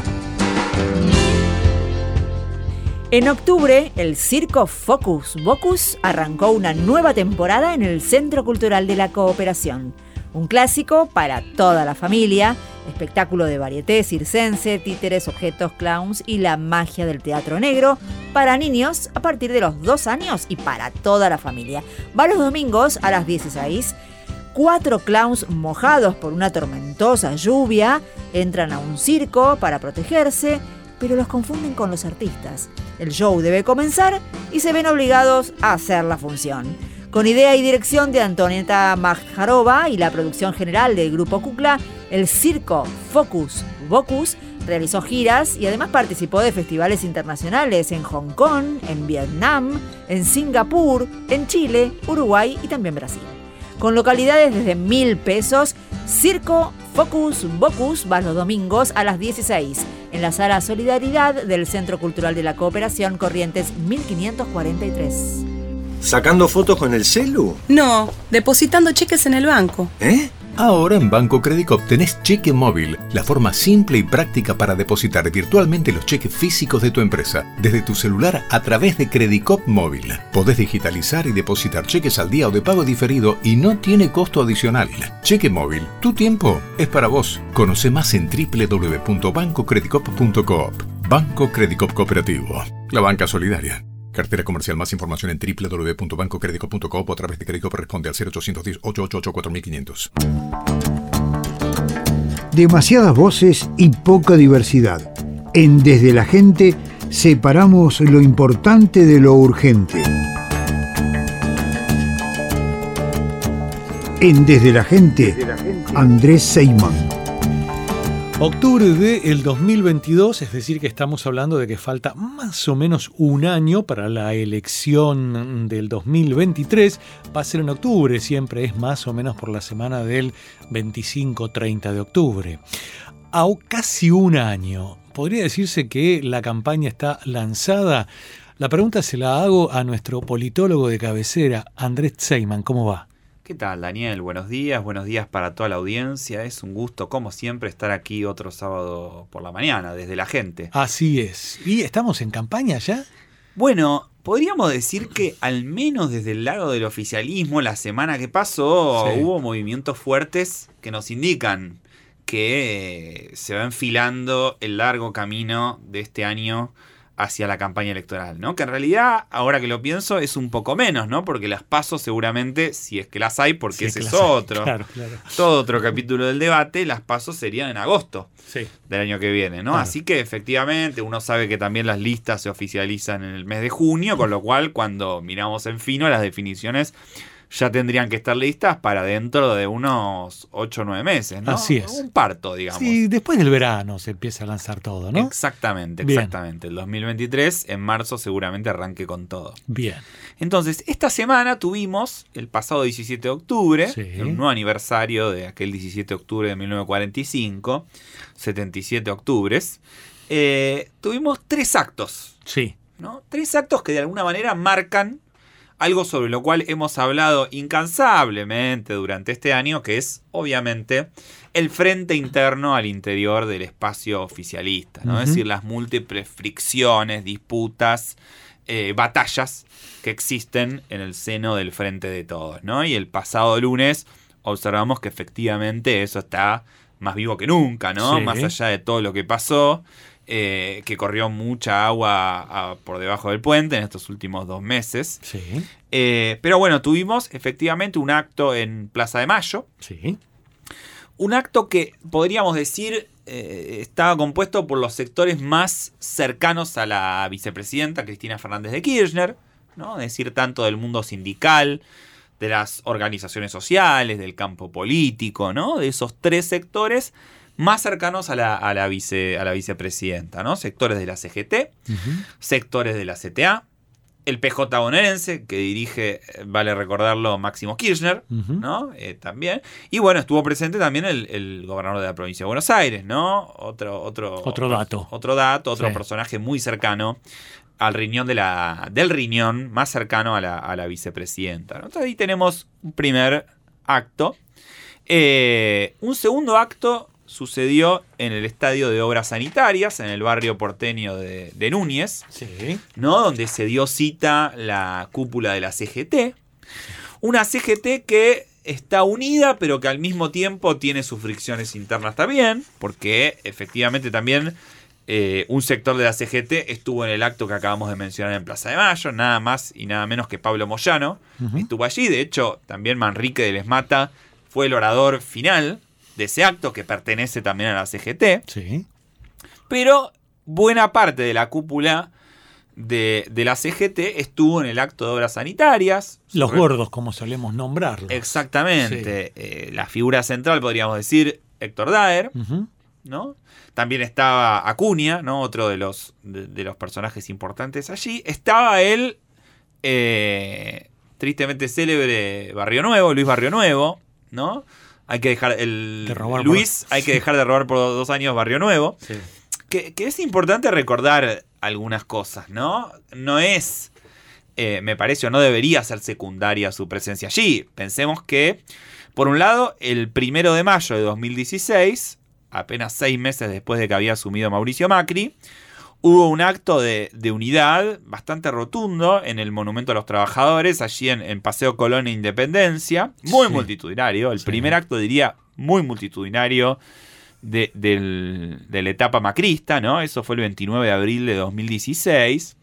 En octubre, el circo Focus Vocus arrancó una nueva temporada en el Centro Cultural de la Cooperación. Un clásico para toda la familia, espectáculo de varieté circense, títeres, objetos, clowns y la magia del teatro negro para niños a partir de los dos años y para toda la familia. Va los domingos a las dieciséis. Cuatro clowns mojados por una tormentosa lluvia entran a un circo para protegerse, pero los confunden con los artistas. El show debe comenzar y se ven obligados a hacer la función. Con idea y dirección de Antonieta Majjarova y la producción general del Grupo Kukla, el circo Focus Vocus realizó giras y además participó de festivales internacionales en Hong Kong, en Vietnam, en Singapur, en Chile, Uruguay y también Brasil. Con localidades desde mil pesos, Circo Focus Vocus va los domingos a las dieciséis en la Sala Solidaridad del Centro Cultural de la Cooperación, Corrientes mil quinientos cuarenta y tres. ¿Sacando fotos con el celu? No, depositando cheques en el banco. ¿Eh? Ahora en Banco Credicop tenés cheque móvil, la forma simple y práctica para depositar virtualmente los cheques físicos de tu empresa, desde tu celular a través de Credicop Móvil. Podés digitalizar y depositar cheques al día o de pago diferido y no tiene costo adicional. Cheque móvil, tu tiempo es para vos. Conoce más en doble u doble u doble u punto banco credicop punto coop. Banco Credicop Cooperativo, la banca solidaria. Cartera comercial. Más información en doble u doble u doble u punto banco credicop punto coop o a través de Credicop. Responde al cero ochocientos diez, ochocientos ochenta y ocho, cuatro mil quinientos. Demasiadas voces y poca diversidad. En Desde la Gente separamos lo importante de lo urgente. En Desde la Gente, Andrés Seyman. Octubre del dos mil veintidós, es decir que estamos hablando de que falta más o menos un año para la elección del dos mil veintitrés. Va a ser en octubre, siempre es más o menos por la semana del veinticinco treinta de octubre. A casi un año, ¿podría decirse que la campaña está lanzada? La pregunta se la hago a nuestro politólogo de cabecera, Andrés Seyman. ¿Cómo va? ¿Qué tal, Daniel? Buenos días, buenos días para toda la audiencia. Es un gusto, como siempre, estar aquí otro sábado por la mañana, desde la gente. Así es. ¿Y estamos en campaña ya? Bueno, podríamos decir que al menos desde el lado del oficialismo, la semana que pasó, sí, hubo movimientos fuertes que nos indican que eh, se va enfilando el largo camino de este año hacia la campaña electoral, ¿no? Que en realidad, ahora que lo pienso, es un poco menos, ¿no? Porque las PASO seguramente, si es que las hay, porque sí, ese es otro, claro, claro. todo otro capítulo del debate, las PASO serían en agosto sí. del año que viene, ¿no? Claro. Así que efectivamente uno sabe que también las listas se oficializan en el mes de junio, con lo cual cuando miramos en fino las definiciones ya tendrían que estar listas para dentro de unos ocho o nueve meses, ¿no? Así es. Un parto, digamos. Sí, después del verano se empieza a lanzar todo, ¿no? Exactamente, exactamente. Bien. El dos mil veintitrés, en marzo, seguramente arranque con todo. Bien. Entonces, esta semana tuvimos, el pasado diecisiete de octubre, sí. un nuevo aniversario de aquel diecisiete de octubre de mil novecientos cuarenta y cinco, setenta y siete octubres, eh, tuvimos tres actos. Sí. ¿No? Tres actos que de alguna manera marcan algo sobre lo cual hemos hablado incansablemente durante este año, que es, obviamente, el frente interno al interior del espacio oficialista, ¿no? Uh-huh. Es decir, las múltiples fricciones, disputas, eh, batallas que existen en el seno del Frente de Todos, ¿no? Y el pasado lunes observamos que efectivamente eso está más vivo que nunca, ¿no? Sí. Más allá de todo lo que pasó. Eh, que corrió mucha agua a, por debajo del puente en estos últimos dos meses. Sí. Eh, pero bueno, tuvimos efectivamente un acto en Plaza de Mayo. Sí. Un acto que podríamos decir eh, estaba compuesto por los sectores más cercanos a la vicepresidenta Cristina Fernández de Kirchner, ¿no? Es decir, tanto del mundo sindical, de las organizaciones sociales, del campo político, ¿no? De esos tres sectores más cercanos a la, a la, vice, a la vicepresidenta, ¿no? Sectores de la C G T, uh-huh. sectores de la C T A, el P J bonaerense, que dirige, vale recordarlo, Máximo Kirchner, uh-huh. ¿no? Eh, también. Y bueno, estuvo presente también el, el gobernador de la provincia de Buenos Aires, ¿no? Otro, otro, otro dato. Otro dato, otro sí. personaje muy cercano al riñón de la, del riñón, más cercano a la, a la vicepresidenta, ¿no? Entonces ahí tenemos un primer acto. Eh, un segundo acto sucedió en el Estadio de Obras Sanitarias, en el barrio porteño de, de Núñez, sí. ¿no? Donde se dio cita la cúpula de la C G T. Una C G T que está unida, pero que al mismo tiempo tiene sus fricciones internas también, porque efectivamente también eh, un sector de la C G T estuvo en el acto que acabamos de mencionar en Plaza de Mayo, nada más y nada menos que Pablo Moyano uh-huh. estuvo allí. De hecho, también Manrique de Lesmata fue el orador final de ese acto, que pertenece también a la C G T. Sí. Pero buena parte de la cúpula de, de la C G T estuvo en el acto de obras sanitarias. Los gordos, como solemos nombrarlos. Exactamente. Sí. Eh, la figura central, podríamos decir, Héctor Daer, uh-huh. ¿no? También estaba Acuña, ¿no? Otro de los, de, de los personajes importantes allí. Estaba el eh, tristemente célebre Barrio Nuevo, Luis Barrio Nuevo, ¿no? Hay que dejar el de Luis, por... hay que dejar de robar por dos años Barrio Nuevo. Sí. Que, que es importante recordar algunas cosas, ¿no? No es, eh, me parece, o no debería ser secundaria su presencia allí. Pensemos que, por un lado, el primero de mayo de dos mil dieciséis, apenas seis meses después de que había asumido Mauricio Macri, hubo un acto de, de unidad bastante rotundo en el Monumento a los Trabajadores, allí en, en Paseo Colón e Independencia, muy sí. multitudinario, el sí. primer acto, diría, muy multitudinario de, del, de la etapa macrista, ¿no? Eso fue el veintinueve de abril de dos mil dieciséis.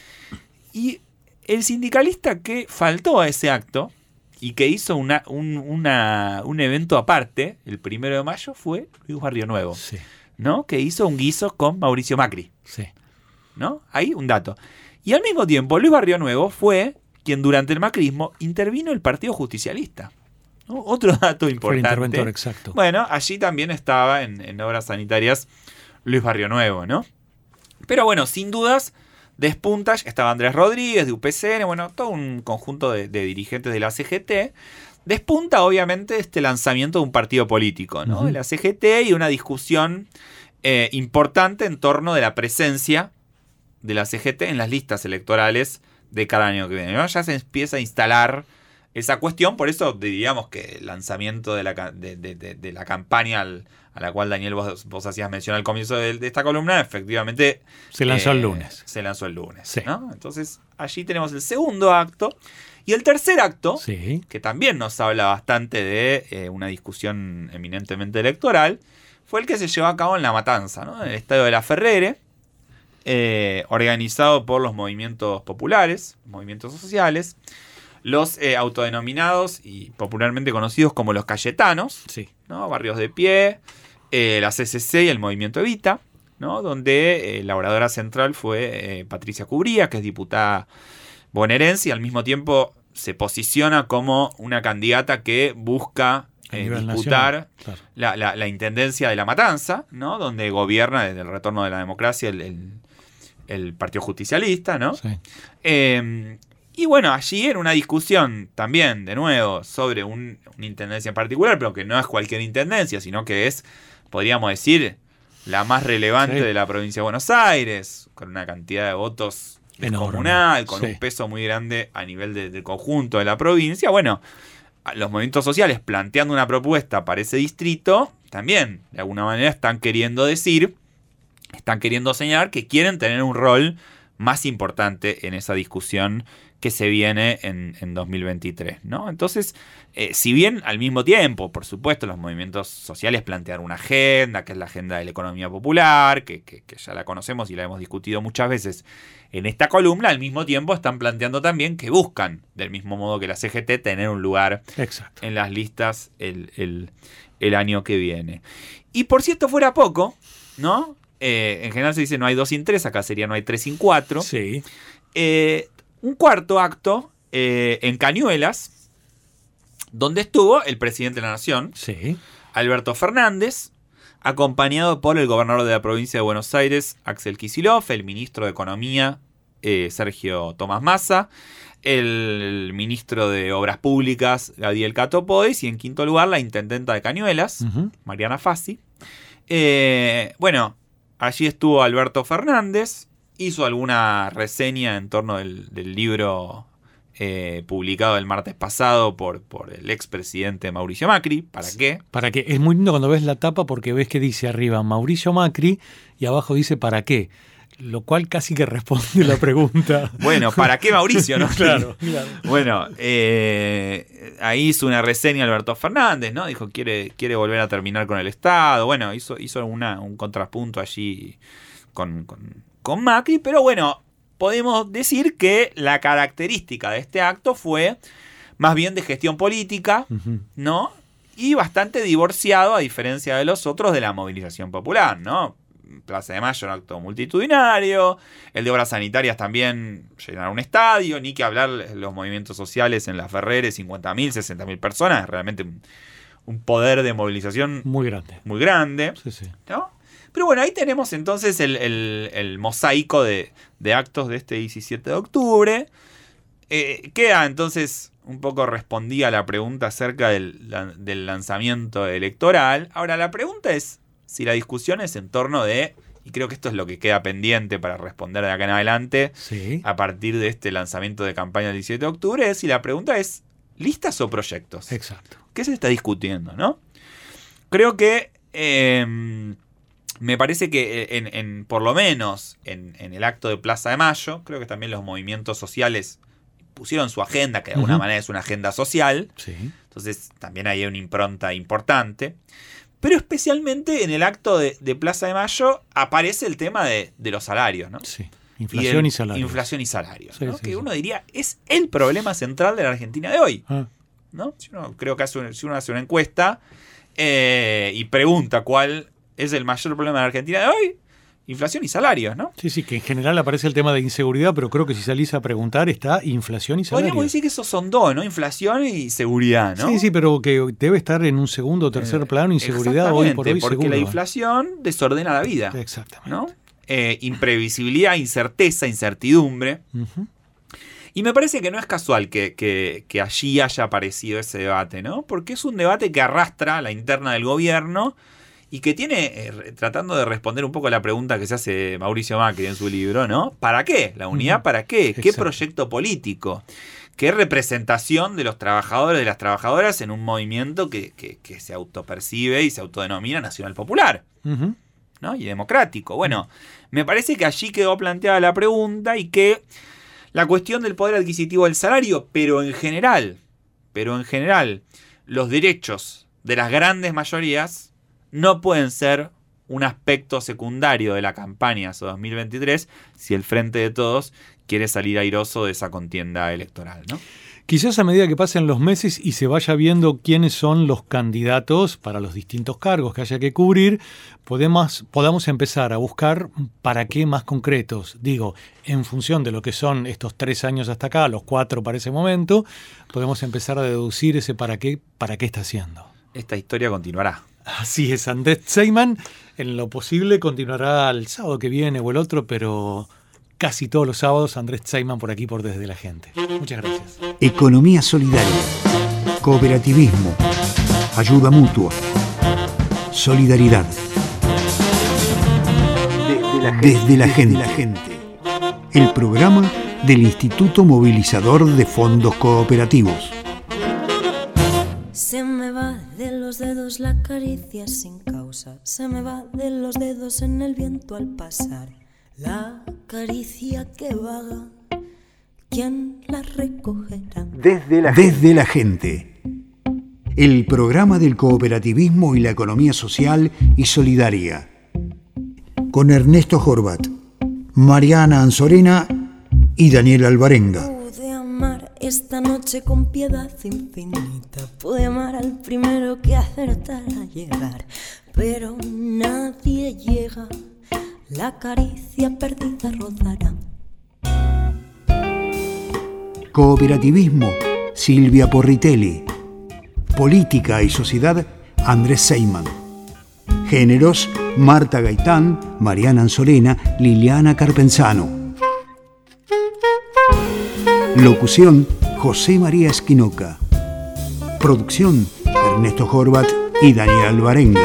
Y el sindicalista que faltó a ese acto y que hizo una, un, una, un evento aparte, el primero de mayo, fue Luis Barrio Nuevo. Sí. ¿No? Que hizo un guiso con Mauricio Macri. Sí. ¿No? Ahí un dato. Y al mismo tiempo, Luis Barrio Nuevo fue quien durante el macrismo intervino el Partido Justicialista. ¿No? Otro dato importante. Fue el interventor, exacto. Bueno, allí también estaba en, en obras sanitarias Luis Barrio Nuevo, ¿no? Pero bueno, sin dudas, despunta, estaba Andrés Rodríguez de U P C N, bueno, todo un conjunto de, de dirigentes de la C G T. Despunta, obviamente, este lanzamiento de un partido político, ¿no? Uh-huh. De la C G T y una discusión eh, importante en torno de la presencia de la C G T en las listas electorales de cada año que viene, ¿no? Ya se empieza a instalar esa cuestión, por eso diríamos que el lanzamiento de la, de, de, de, de la campaña al, a la cual, Daniel, vos, vos hacías mención al comienzo de, de esta columna, efectivamente... Se lanzó eh, el lunes. Se lanzó el lunes, sí. ¿no? Entonces, allí tenemos el segundo acto. Y el tercer acto, sí. que también nos habla bastante de eh, una discusión eminentemente electoral, fue el que se llevó a cabo en La Matanza, ¿no? En el Estadio de la Ferrere, eh, organizado por los movimientos populares, movimientos sociales, los eh, autodenominados y popularmente conocidos como los Cayetanos, sí. ¿no? Barrios de Pie, eh, la C C C y el Movimiento Evita, ¿no? Donde eh, la oradora central fue eh, Patricia Cubría, que es diputada bonaerense y al mismo tiempo se posiciona como una candidata que busca eh, disputar claro. la, la, la intendencia de La Matanza, ¿no? Donde gobierna desde el retorno de la democracia el, el, el Partido Justicialista, ¿no? Sí. Eh, y bueno, allí era una discusión también, de nuevo, sobre un, una intendencia en particular, pero que no es cualquier intendencia, sino que es, podríamos decir, la más relevante sí. de la provincia de Buenos Aires, con una cantidad de votos comunal, con sí. un peso muy grande a nivel de, del conjunto de la provincia. Bueno, los movimientos sociales planteando una propuesta para ese distrito, también, de alguna manera, están queriendo decir, están queriendo señalar que quieren tener un rol más importante en esa discusión que se viene en, en dos mil veintitrés, ¿no? Entonces, eh, si bien al mismo tiempo, por supuesto, los movimientos sociales plantean una agenda, que es la agenda de la economía popular, que, que, que ya la conocemos y la hemos discutido muchas veces en esta columna, al mismo tiempo están planteando también que buscan, del mismo modo que la C G T, tener un lugar Exacto. en las listas el, el, el año que viene. Y por si esto fuera poco, ¿no? Eh, en general se dice no hay dos sin tres, acá sería no hay tres sin cuatro. Sí. Eh, un cuarto acto eh, en Cañuelas, donde estuvo el presidente de la Nación, sí. Alberto Fernández, acompañado por el gobernador de la provincia de Buenos Aires, Axel Kicillof, el ministro de Economía, eh, Sergio Tomás Massa, el ministro de Obras Públicas, Gadiel Cato Podis, y en quinto lugar la intendenta de Cañuelas, uh-huh. Mariana Fassi. Eh, bueno, allí estuvo Alberto Fernández, hizo alguna reseña en torno del, del libro eh, publicado el martes pasado por, por el expresidente Mauricio Macri. ¿Para qué? ¿Para qué? Es muy lindo cuando ves la tapa porque ves que dice arriba Mauricio Macri y abajo dice ¿para qué? Lo cual casi que responde la pregunta. Bueno, ¿para qué Mauricio? ¿No? claro, claro. Bueno, eh, ahí hizo una reseña Alberto Fernández, ¿no? Dijo quiere quiere volver a terminar con el Estado. Bueno, hizo, hizo una, un contrapunto allí con... con con Macri, pero bueno, podemos decir que la característica de este acto fue más bien de gestión política, uh-huh. ¿no? Y bastante divorciado, a diferencia de los otros, de la movilización popular, ¿no? Plaza de Mayo, un acto multitudinario. El de obras sanitarias también llenar un estadio. Ni que hablar los movimientos sociales en las Ferreres, cincuenta mil, sesenta mil personas. Realmente un, un poder de movilización muy grande. Muy grande. Sí, sí. ¿No? Pero bueno, ahí tenemos entonces el, el, el mosaico de, de actos de este diecisiete de octubre. Eh, queda entonces un poco respondida la pregunta acerca del, del lanzamiento electoral. Ahora, la pregunta es si la discusión es en torno de, y creo que esto es lo que queda pendiente para responder de acá en adelante, sí. a partir de este lanzamiento de campaña del diecisiete de octubre, es si la pregunta es ¿listas o proyectos? Exacto. ¿Qué se está discutiendo, no? Creo que eh, me parece que en, en por lo menos en, en el acto de Plaza de Mayo, creo que también los movimientos sociales pusieron su agenda, que de alguna uh-huh. manera es una agenda social. Sí. Entonces también hay una impronta importante. Pero especialmente en el acto de, de Plaza de Mayo aparece el tema de, de los salarios, ¿no? Sí. Inflación y, y salarios. Inflación y salarios, sí, ¿no? sí, que sí. uno diría es el problema central de la Argentina de hoy. Ah. ¿No? Si uno, creo que hace, si uno hace una encuesta eh, y pregunta cuál es el mayor problema de la Argentina de hoy, inflación y salarios, ¿no? Sí, sí, que en general aparece el tema de inseguridad, pero creo que si salís a preguntar está inflación y salarios. Podríamos decir que esos son dos, ¿no? Inflación y seguridad, ¿no? Sí, sí, pero que debe estar en un segundo o tercer plano, inseguridad hoy por hoy porque seguro. La inflación desordena la vida. Exactamente. ¿No? Eh, imprevisibilidad, incerteza, incertidumbre. Uh-huh. Y me parece que no es casual que, que, que allí haya aparecido ese debate, ¿no? Porque es un debate que arrastra a la interna del gobierno y que tiene, eh, tratando de responder un poco a la pregunta que se hace Mauricio Macri en su libro, ¿no? ¿Para qué? ¿La unidad uh-huh. para qué? Exacto. ¿Qué proyecto político? ¿Qué representación de los trabajadores, de las trabajadoras en un movimiento que, que, que se autopercibe y se autodenomina nacional popular? Uh-huh. ¿No? Y democrático. Bueno, me parece que allí quedó planteada la pregunta y que la cuestión del poder adquisitivo del salario, pero en general, pero en general, los derechos de las grandes mayorías no pueden ser un aspecto secundario de la campaña hacia dos mil veintitrés si el Frente de Todos quiere salir airoso de esa contienda electoral, ¿no? Quizás a medida que pasen los meses y se vaya viendo quiénes son los candidatos para los distintos cargos que haya que cubrir, podemos, podamos empezar a buscar para qué más concretos. Digo, en función de lo que son estos tres años hasta acá, los cuatro para ese momento, podemos empezar a deducir ese para qué, para qué está haciendo. Esta historia continuará. Así es, Andrés Zeiman, en lo posible continuará el sábado que viene o el otro, pero casi todos los sábados Andrés Zeiman por aquí, por Desde la Gente. Muchas gracias. Economía solidaria, cooperativismo, ayuda mutua, solidaridad. Desde la, Desde la, gente. Desde la gente. El programa del Instituto Movilizador de Fondos Cooperativos. Se me va de los dedos la caricia sin causa, se me va de los dedos en el viento al pasar. La caricia que vaga, ¿quién la recogerá? Desde la, Desde la gente. El programa del cooperativismo y la economía social y solidaria. Con Ernesto Horvat, Mariana Anzorena y Daniel Alvarenga. Pude amar esta noche con piedad infinita, pude amar al primero que acertara a llegar, pero nadie llega. La caricia perdida rodará. Cooperativismo, Silvia Porritelli. Política y sociedad, Andrés Zeiman. Géneros, Marta Gaitán, Mariana Anzorena, Liliana Carpenzano. Locución, José María Esquinoca. Producción, Ernesto Horvat y Daniel Alvarenga.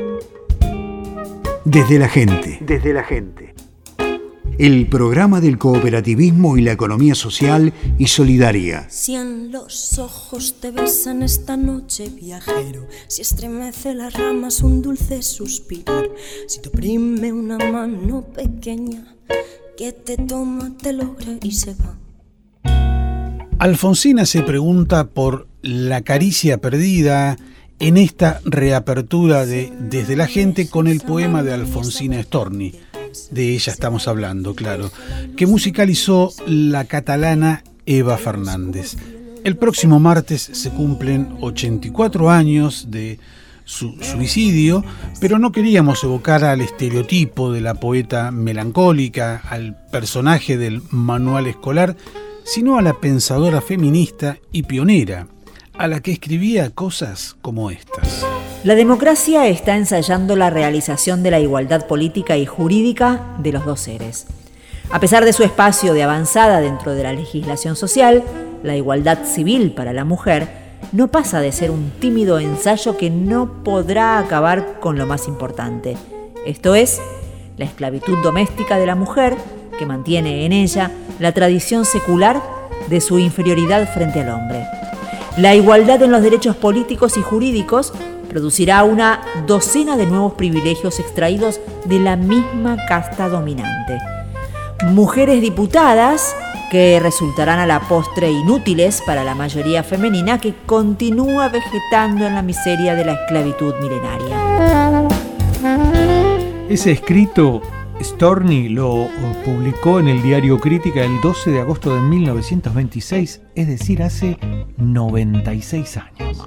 Desde la gente. Desde la gente. El programa del cooperativismo y la economía social y solidaria. Si en los ojos te besan esta noche, viajero, si estremece las ramas un dulce suspirar, si te oprime una mano pequeña que te toma, te logra y se va. Alfonsina se pregunta por la caricia perdida en esta reapertura de Desde la Gente con el poema de Alfonsina Storni. De ella estamos hablando, claro, que musicalizó la catalana Eva Fernández. El próximo martes se cumplen ochenta y cuatro años de su suicidio, pero no queríamos evocar al estereotipo de la poeta melancólica, al personaje del manual escolar, sino a la pensadora feminista y pionera, a la que escribía cosas como estas. La democracia está ensayando la realización de la igualdad política y jurídica de los dos seres. A pesar de su espacio de avanzada dentro de la legislación social, la igualdad civil para la mujer no pasa de ser un tímido ensayo que no podrá acabar con lo más importante, esto es, la esclavitud doméstica de la mujer, que mantiene en ella la tradición secular de su inferioridad frente al hombre. La igualdad en los derechos políticos y jurídicos producirá una docena de nuevos privilegios extraídos de la misma casta dominante. Mujeres diputadas que resultarán a la postre inútiles para la mayoría femenina que continúa vegetando en la miseria de la esclavitud milenaria. Ese escrito Storni lo publicó en el diario Crítica el doce de agosto de mil novecientos veintiséis, es decir, hace noventa y seis años.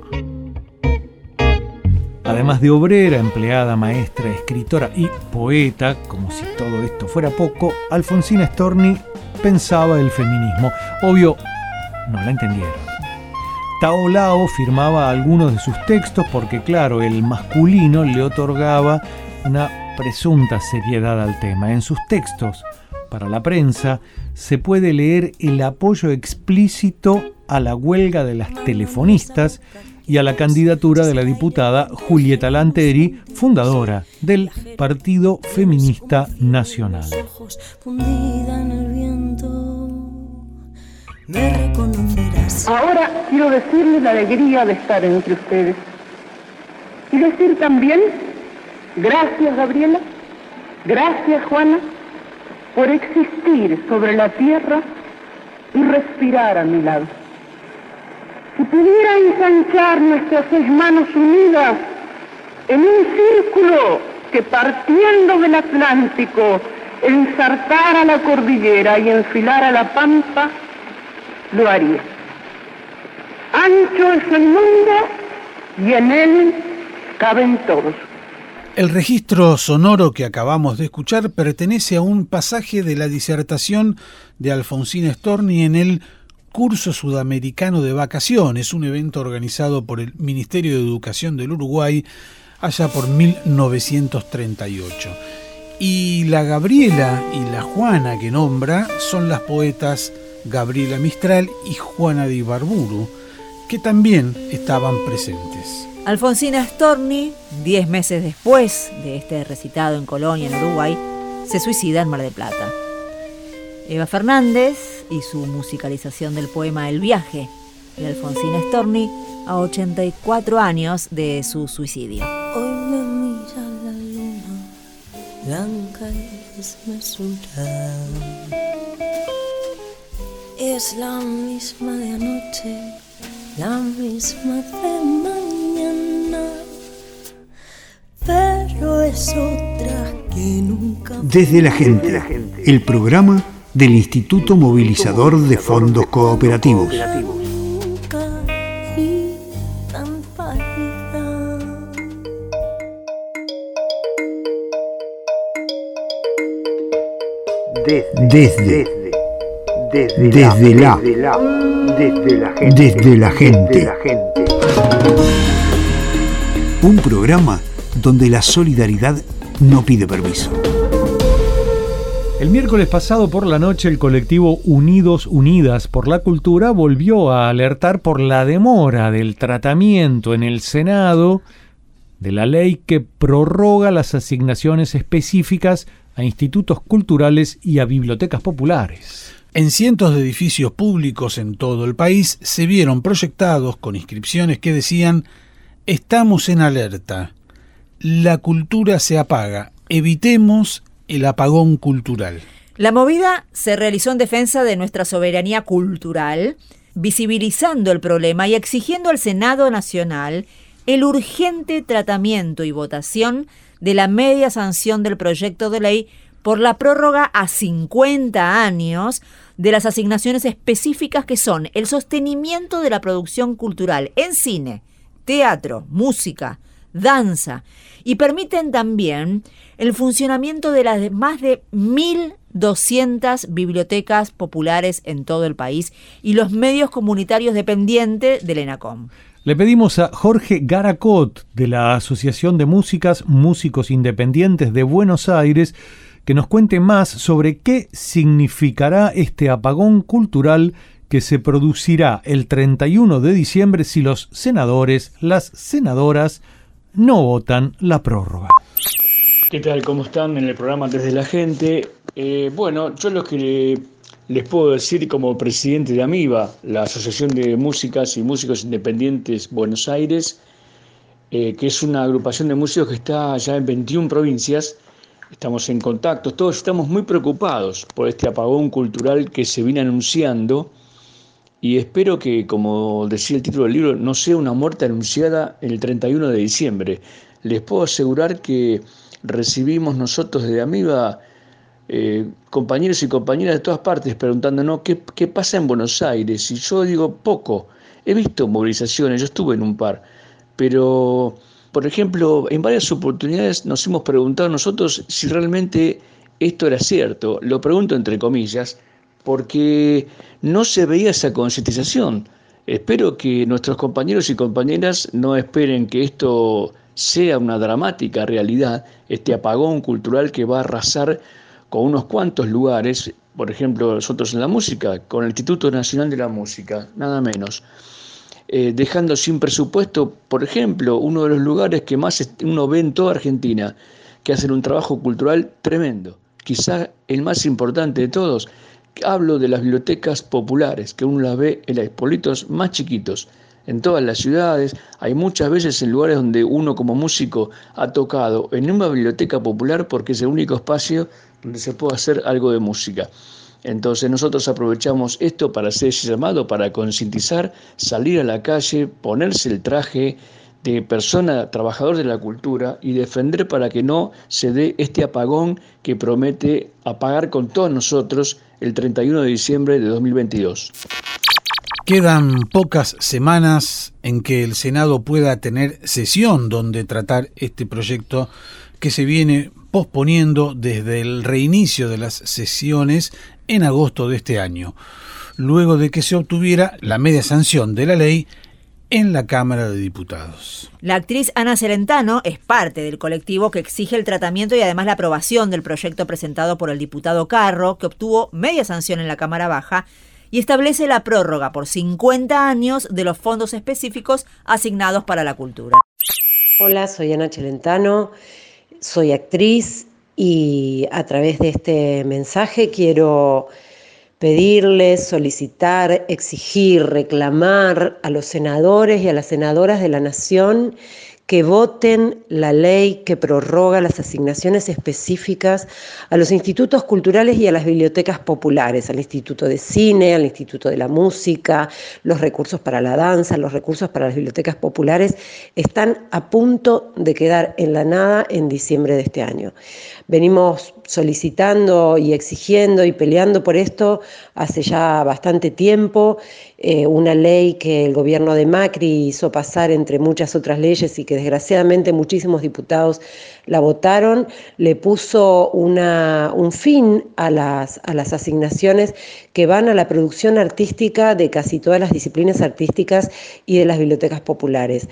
Además de obrera, empleada, maestra, escritora y poeta, como si todo esto fuera poco, Alfonsina Storni pensaba el feminismo. Obvio, no la entendieron. Tao Lao firmaba algunos de sus textos porque, claro, el masculino le otorgaba una presunta seriedad al tema. En sus textos, para la prensa, se puede leer el apoyo explícito a la huelga de las telefonistas y a la candidatura de la diputada Julieta Lanteri, fundadora del Partido Feminista Nacional. Ahora quiero decirles la alegría de estar entre ustedes y decir también gracias, Gabriela, gracias, Juana, por existir sobre la tierra y respirar a mi lado. Si pudiera ensanchar nuestras seis manos unidas en un círculo que partiendo del Atlántico ensartara la cordillera y enfilara la pampa, lo haría. Ancho es el mundo y en él caben todos. El registro sonoro que acabamos de escuchar pertenece a un pasaje de la disertación de Alfonsina Storni en el Curso Sudamericano de Vacaciones, un evento organizado por el Ministerio de Educación del Uruguay allá por mil novecientos treinta y ocho. Y la Gabriela y la Juana que nombra son las poetas Gabriela Mistral y Juana de Ibarburu, que también estaban presentes. Alfonsina Storni, diez meses después de este recitado en Colonia, en Uruguay, se suicida en Mar del Plata. Eva Fernández y su musicalización del poema El viaje de Alfonsina Storni a ochenta y cuatro años de su suicidio. Hoy me mira la luna blanca y desmesurada. Es la misma de anoche, la misma de mañana, pero es otra que nunca. Desde la gente, el programa del Instituto Movilizador de Fondos Cooperativos. Desde, desde, desde la, desde la gente, desde la gente. Un programa donde la solidaridad no pide permiso. El miércoles pasado por la noche, el colectivo Unidos Unidas por la Cultura volvió a alertar por la demora del tratamiento en el Senado de la ley que prorroga las asignaciones específicas a institutos culturales y a bibliotecas populares. En cientos de edificios públicos en todo el país se vieron proyectados con inscripciones que decían: estamos en alerta, la cultura se apaga, evitemos el apagón cultural. La movida se realizó en defensa de nuestra soberanía cultural, visibilizando el problema y exigiendo al Senado Nacional el urgente tratamiento y votación de la media sanción del proyecto de ley por la prórroga a cincuenta años de las asignaciones específicas que son el sostenimiento de la producción cultural en cine, teatro, música, danza y permiten también el funcionamiento de las más de mil doscientas bibliotecas populares en todo el país y los medios comunitarios dependientes del ENACOM. Le pedimos a Jorge Garacot, de la Asociación de Músicas Músicos Independientes de Buenos Aires, que nos cuente más sobre qué significará este apagón cultural que se producirá el treinta y uno de diciembre si los senadores, las senadoras, no votan la prórroga. ¿Qué tal? ¿Cómo están en el programa Desde la Gente? Eh, bueno, yo lo que les puedo decir como presidente de AMIBA, la Asociación de Músicas y Músicos Independientes Buenos Aires, eh, que es una agrupación de músicos que está ya en veintiuna provincias. Estamos en contacto, todos estamos muy preocupados por este apagón cultural que se viene anunciando y espero que, como decía el título del libro, no sea una muerte anunciada el treinta y uno de diciembre. Les puedo asegurar que recibimos nosotros desde AMIBA eh, compañeros y compañeras de todas partes preguntándonos qué, qué pasa en Buenos Aires. Y yo digo poco, he visto movilizaciones, yo estuve en un par, pero... Por ejemplo, en varias oportunidades nos hemos preguntado nosotros si realmente esto era cierto. Lo pregunto entre comillas, porque no se veía esa concientización. Espero que nuestros compañeros y compañeras no esperen que esto sea una dramática realidad, este apagón cultural que va a arrasar con unos cuantos lugares, por ejemplo, nosotros en la música, con el Instituto Nacional de la Música, nada menos. Eh, dejando sin presupuesto, por ejemplo, uno de los lugares que más uno ve en toda Argentina, que hacen un trabajo cultural tremendo, quizá el más importante de todos. Hablo de las bibliotecas populares, que uno las ve en los pueblitos más chiquitos, en todas las ciudades. Hay muchas veces en lugares donde uno como músico ha tocado en una biblioteca popular porque es el único espacio donde se puede hacer algo de música. Entonces nosotros aprovechamos esto para hacer ese llamado, para concientizar, salir a la calle, ponerse el traje de persona, trabajador de la cultura y defender para que no se dé este apagón que promete apagar con todos nosotros el treinta y uno de diciembre de dos mil veintidós. Quedan pocas semanas en que el Senado pueda tener sesión donde tratar este proyecto que se viene posponiendo desde el reinicio de las sesiones en agosto de este año, luego de que se obtuviera la media sanción de la ley en la Cámara de Diputados. La actriz Ana Celentano es parte del colectivo que exige el tratamiento y además la aprobación del proyecto presentado por el diputado Carro, que obtuvo media sanción en la Cámara Baja y establece la prórroga por cincuenta años de los fondos específicos asignados para la cultura. Hola, soy Ana Celentano, soy actriz y a través de este mensaje quiero pedirles, solicitar, exigir, reclamar a los senadores y a las senadoras de la Nación que voten la ley que prorroga las asignaciones específicas a los institutos culturales y a las bibliotecas populares, al Instituto de Cine, al Instituto de la Música, los recursos para la danza, los recursos para las bibliotecas populares, están a punto de quedar en la nada en diciembre de este año. Venimos solicitando y exigiendo y peleando por esto hace ya bastante tiempo, eh, una ley que el gobierno de Macri hizo pasar entre muchas otras leyes y que desgraciadamente muchísimos diputados la votaron, le puso una, un fin a las, a las asignaciones que van a la producción artística de casi todas las disciplinas artísticas y de las bibliotecas populares.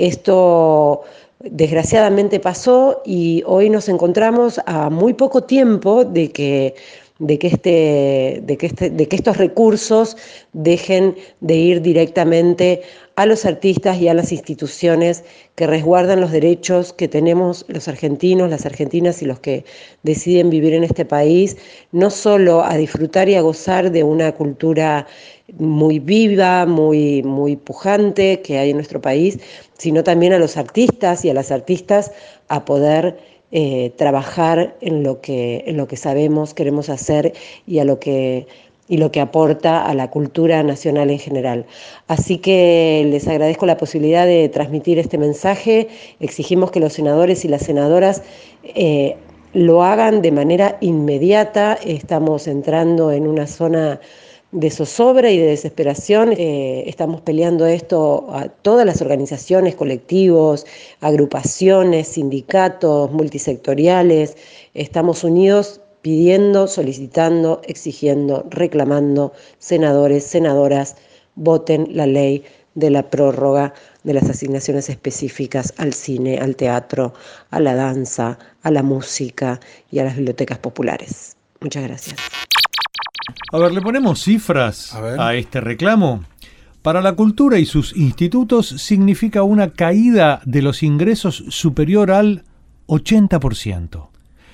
Esto desgraciadamente pasó y hoy nos encontramos a muy poco tiempo de que, de que, este, de que, este, de que estos recursos dejen de ir directamente a los artistas y a las instituciones que resguardan los derechos que tenemos los argentinos, las argentinas y los que deciden vivir en este país, no solo a disfrutar y a gozar de una cultura muy viva, muy, muy pujante que hay en nuestro país, sino también a los artistas y a las artistas a poder eh, trabajar en lo que, en lo que sabemos, queremos hacer y a lo que y lo que aporta a la cultura nacional en general. Así que les agradezco la posibilidad de transmitir este mensaje. Exigimos que los senadores y las senadoras eh, lo hagan de manera inmediata. Estamos entrando en una zona de zozobra y de desesperación. Eh, estamos peleando esto a todas las organizaciones, colectivos, agrupaciones, sindicatos, multisectoriales. Estamos unidos pidiendo, solicitando, exigiendo, reclamando, senadores, senadoras, voten la ley de la prórroga de las asignaciones específicas al cine, al teatro, a la danza, a la música y a las bibliotecas populares. Muchas gracias. A ver, le ponemos cifras a, a este reclamo. Para la cultura y sus institutos significa una caída de los ingresos superior al ochenta por ciento.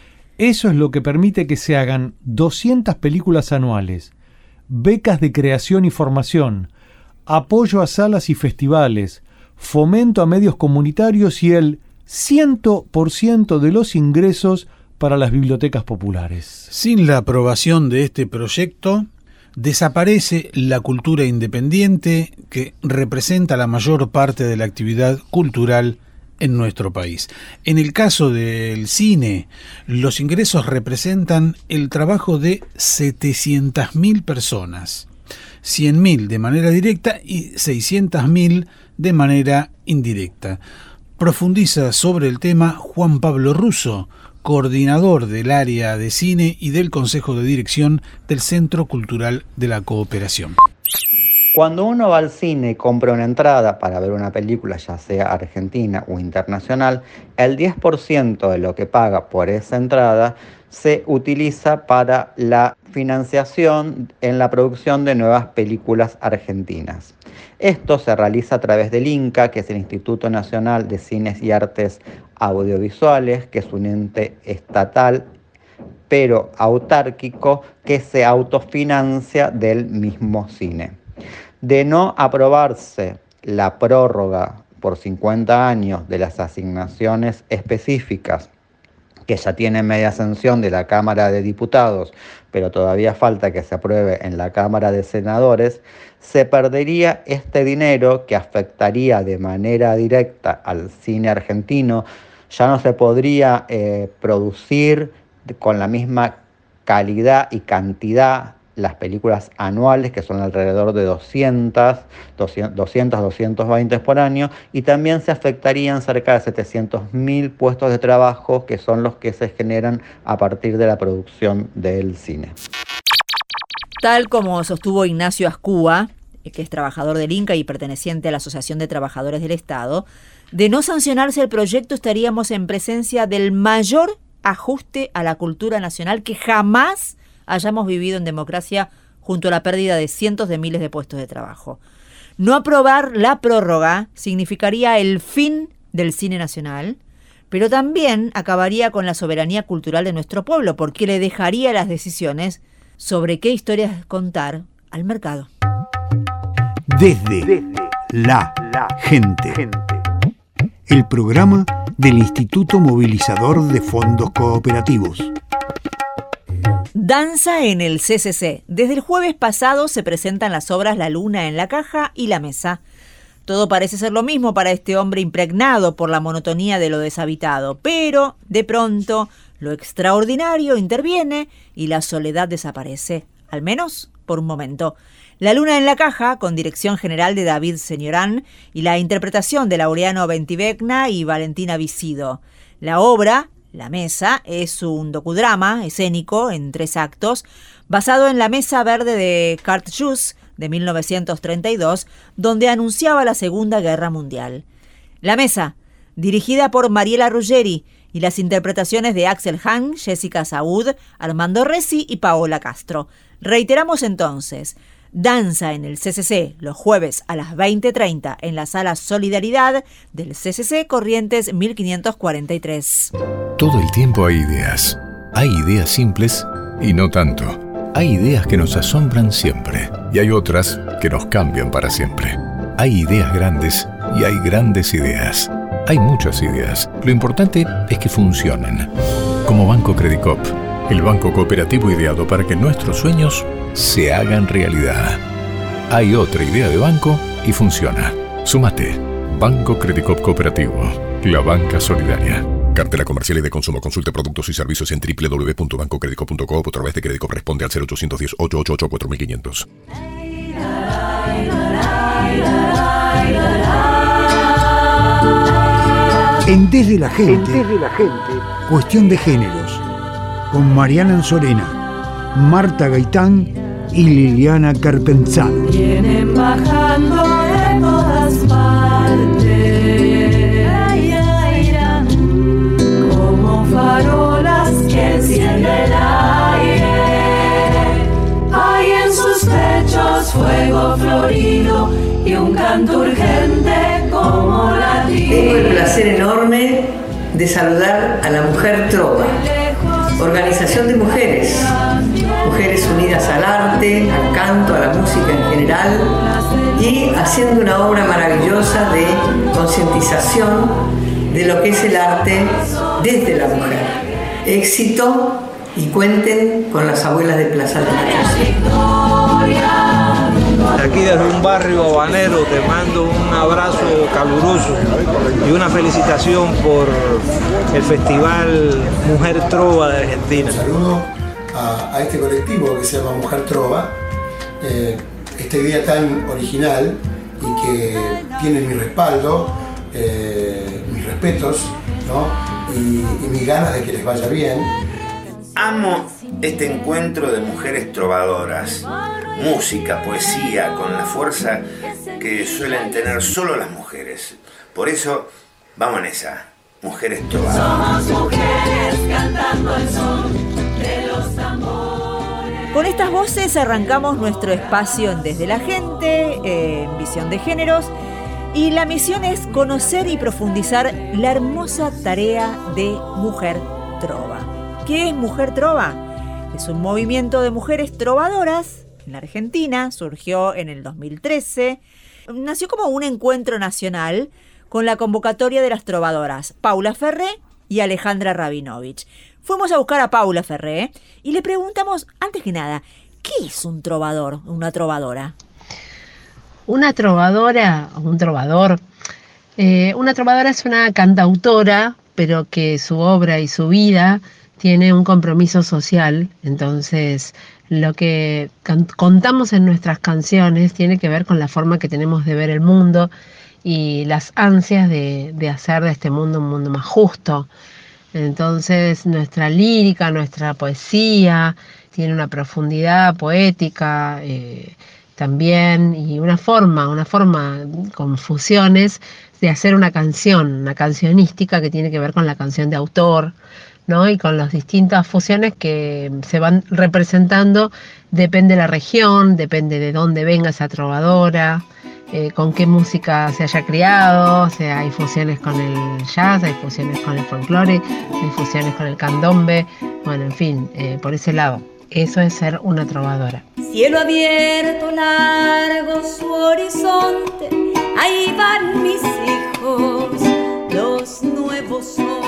Eso es lo que permite que se hagan doscientas películas anuales, becas de creación y formación, apoyo a salas y festivales, fomento a medios comunitarios y el cien por ciento de los ingresos para las bibliotecas populares. Sin la aprobación de este proyecto, desaparece la cultura independiente que representa la mayor parte de la actividad cultural en nuestro país. En el caso del cine, los ingresos representan el trabajo de setecientas mil personas, cien mil de manera directa y seiscientas mil de manera indirecta. Profundiza sobre el tema Juan Pablo Russo, coordinador del área de cine y del Consejo de Dirección del Centro Cultural de la Cooperación. Cuando uno va al cine y compra una entrada para ver una película, ya sea argentina o internacional, el diez por ciento de lo que paga por esa entrada se utiliza para la financiación en la producción de nuevas películas argentinas. Esto se realiza a través del INCA, que es el Instituto Nacional de Cines y Artes Audiovisuales, que es un ente estatal pero autárquico que se autofinancia del mismo cine. De no aprobarse la prórroga por cincuenta años de las asignaciones específicas, que ya tiene media sanción de la Cámara de Diputados, pero todavía falta que se apruebe en la Cámara de Senadores, se perdería este dinero que afectaría de manera directa al cine argentino. Ya no se podría eh, producir con la misma calidad y cantidad las películas anuales, que son alrededor de doscientas, doscientos, doscientos veinte por año, y también se afectarían cerca de setecientos mil puestos de trabajo, que son los que se generan a partir de la producción del cine. Tal como sostuvo Ignacio Ascúa, que es trabajador del INCA y perteneciente a la Asociación de Trabajadores del Estado, de no sancionarse el proyecto estaríamos en presencia del mayor ajuste a la cultura nacional que jamás hayamos vivido en democracia, junto a la pérdida de cientos de miles de puestos de trabajo. No aprobar la prórroga significaría el fin del cine nacional, pero también acabaría con la soberanía cultural de nuestro pueblo, porque le dejaría las decisiones sobre qué historias contar al mercado. Desde, Desde la, la gente. gente. El programa del Instituto Movilizador de Fondos Cooperativos. Danza en el C C C. Desde el jueves pasado se presentan las obras La Luna en la Caja y La Mesa. Todo parece ser lo mismo para este hombre impregnado por la monotonía de lo deshabitado, pero de pronto lo extraordinario interviene y la soledad desaparece, al menos por un momento. La Luna en la Caja, con dirección general de David Señorán y la interpretación de Laureano Bentivegna y Valentina Visido. La obra, La Mesa, es un docudrama escénico en tres actos, basado en La Mesa Verde de Cartjus de mil novecientos treinta y dos, donde anunciaba la Segunda Guerra Mundial. La Mesa, dirigida por Mariela Ruggeri, y las interpretaciones de Axel Hahn, Jessica Saúd, Armando Resi y Paola Castro. Reiteramos entonces, Danza en el C C C, los jueves a las veinte treinta en la Sala Solidaridad del C C C Corrientes mil quinientos cuarenta y tres. Todo el tiempo hay ideas. Hay ideas simples y no tanto. Hay ideas que nos asombran siempre y hay otras que nos cambian para siempre. Hay ideas grandes y hay grandes ideas. Hay muchas ideas. Lo importante es que funcionen. Como Banco Credicop, el banco cooperativo ideado para que nuestros sueños se hagan realidad. Hay otra idea de banco y funciona. Súmate. Banco Credicop Cooperativo, la banca solidaria. Cartela comercial y de consumo. Consulte productos y servicios en doble u doble u doble u punto banco crédico punto com o a través de Crédico. Responde al cero ochocientos diez, ochocientos ochenta y ocho, cuatro mil quinientos. En Desde la Gente, Desde la Gente, Cuestión de Géneros, con Mariana Anzorena, Marta Gaitán y Liliana Carpenzano. Vienen bajando de todas partes, ay, ay, ay, como farolas que enciende el aire. Hay en sus techos fuego florido y un canto urgente como latir. Tengo el placer enorme de saludar a la Mujer Trova, organización de mujeres, mujeres unidas al arte, al canto, a la música en general, y haciendo una obra maravillosa de concientización de lo que es el arte desde la mujer. Éxito y cuenten con las abuelas de Plaza de Mayo. Aquí desde un barrio habanero te mando un abrazo caluroso y una felicitación por el Festival Mujer Trova de Argentina. Saludo a, a este colectivo que se llama Mujer Trova, eh, esta idea tan original y que tiene mi respaldo, eh, mis respetos, ¿no? y, y mis ganas de que les vaya bien. Amo este encuentro de mujeres trovadoras, música, poesía, con la fuerza que suelen tener solo las mujeres. Por eso, vamos en esa, mujeres trovadoras. Somos mujeres cantando el son de los tambores. Con estas voces arrancamos nuestro espacio en Desde la Gente, eh, en Visión de Géneros, y la misión es conocer y profundizar la hermosa tarea de Mujer Trova. ¿Qué es Mujer Trova? Es un movimiento de mujeres trovadoras en la Argentina, surgió en el dos mil trece, nació como un encuentro nacional con la convocatoria de las trovadoras Paula Ferré y Alejandra Rabinovich. Fuimos a buscar a Paula Ferré y le preguntamos, antes que nada, ¿qué es un trovador, una trovadora? Una trovadora, o un trovador, eh, una trovadora es una cantautora, pero que su obra y su vida tiene un compromiso social. Entonces lo que can- contamos en nuestras canciones tiene que ver con la forma que tenemos de ver el mundo y las ansias de, de hacer de este mundo un mundo más justo. Entonces nuestra lírica, nuestra poesía tiene una profundidad poética eh, también, y una forma, una forma con fusiones de hacer una canción, una cancionística que tiene que ver con la canción de autor, ¿no? Y con las distintas fusiones que se van representando, depende de la región, depende de dónde venga esa trovadora, eh, con qué música se haya criado. O sea, hay fusiones con el jazz, hay fusiones con el folclore, hay fusiones con el candombe, bueno, en fin, eh, por ese lado. Eso es ser una trovadora. Cielo abierto, largo su horizonte, ahí van mis hijos, los nuevos son.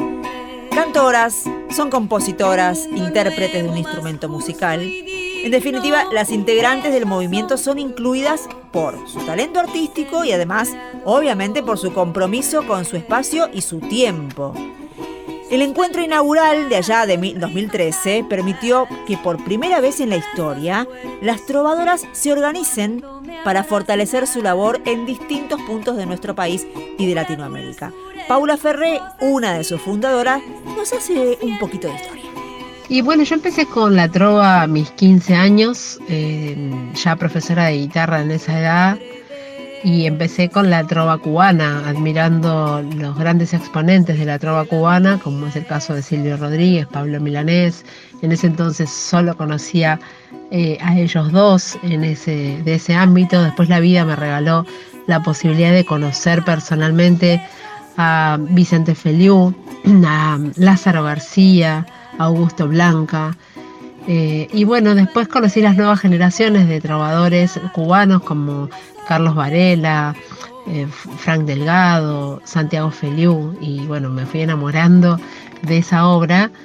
Cantoras, son compositoras, intérpretes de un instrumento musical. En definitiva, las integrantes del movimiento son incluidas por su talento artístico y además, obviamente, por su compromiso con su espacio y su tiempo. El encuentro inaugural de allá de dos mil trece permitió que por primera vez en la historia las trovadoras se organicen para fortalecer su labor en distintos puntos de nuestro país y de Latinoamérica. Paula Ferré, una de sus fundadoras, nos hace un poquito de historia. Y bueno, yo empecé con la trova a mis quince años, eh, ya profesora de guitarra en esa edad, y empecé con la trova cubana, admirando los grandes exponentes de la trova cubana, como es el caso de Silvio Rodríguez, Pablo Milanés. En ese entonces solo conocía eh, a ellos dos en ese, de ese ámbito. Después la vida me regaló la posibilidad de conocer personalmente a Vicente Feliú, a Lázaro García, a Augusto Blanca. Eh, y bueno, después conocí las nuevas generaciones de trovadores cubanos como Carlos Varela, eh, Frank Delgado, Santiago Feliú, y bueno, me fui enamorando de esa obra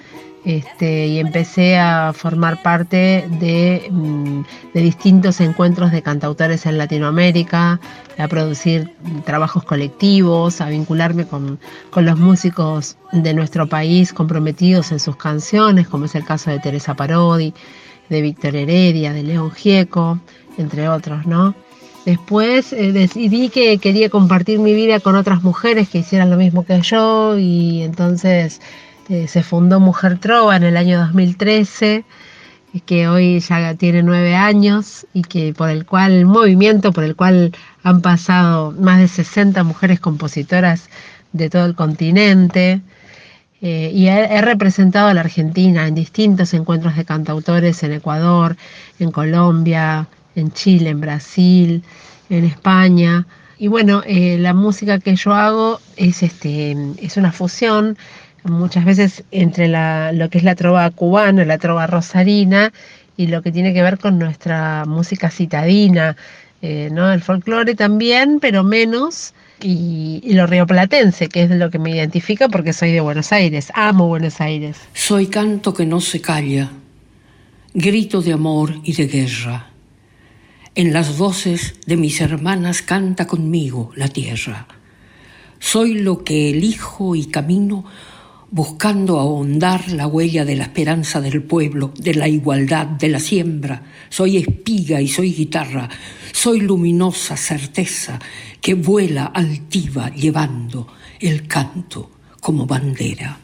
Este, y empecé a formar parte de, de distintos encuentros de cantautores en Latinoamérica, a producir trabajos colectivos, a vincularme con, con los músicos de nuestro país comprometidos en sus canciones, como es el caso de Teresa Parodi, de Víctor Heredia, de León Gieco, entre otros, ¿no? Después eh, decidí que quería compartir mi vida con otras mujeres que hicieran lo mismo que yo, y entonces Eh, se fundó Mujer Trova en el año dos mil trece, que hoy ya tiene nueve años y que por el cual, el movimiento por el cual han pasado más de sesenta mujeres compositoras de todo el continente. Eh, y he, he representado a la Argentina en distintos encuentros de cantautores en Ecuador, en Colombia, en Chile, en Brasil, en España. Y bueno, eh, la música que yo hago es, este, es una fusión muchas veces entre la, lo que es la trova cubana, la trova rosarina y lo que tiene que ver con nuestra música citadina, eh, ¿no? El folclore también, pero menos, y, y lo rioplatense, que es lo que me identifica porque soy de Buenos Aires, amo Buenos Aires. Soy canto que no se calla, grito de amor y de guerra. En las voces de mis hermanas canta conmigo la tierra. Soy lo que elijo y camino buscando ahondar la huella de la esperanza del pueblo, de la igualdad, de la siembra. Soy espiga y soy guitarra, soy luminosa certeza que vuela altiva llevando el canto como bandera.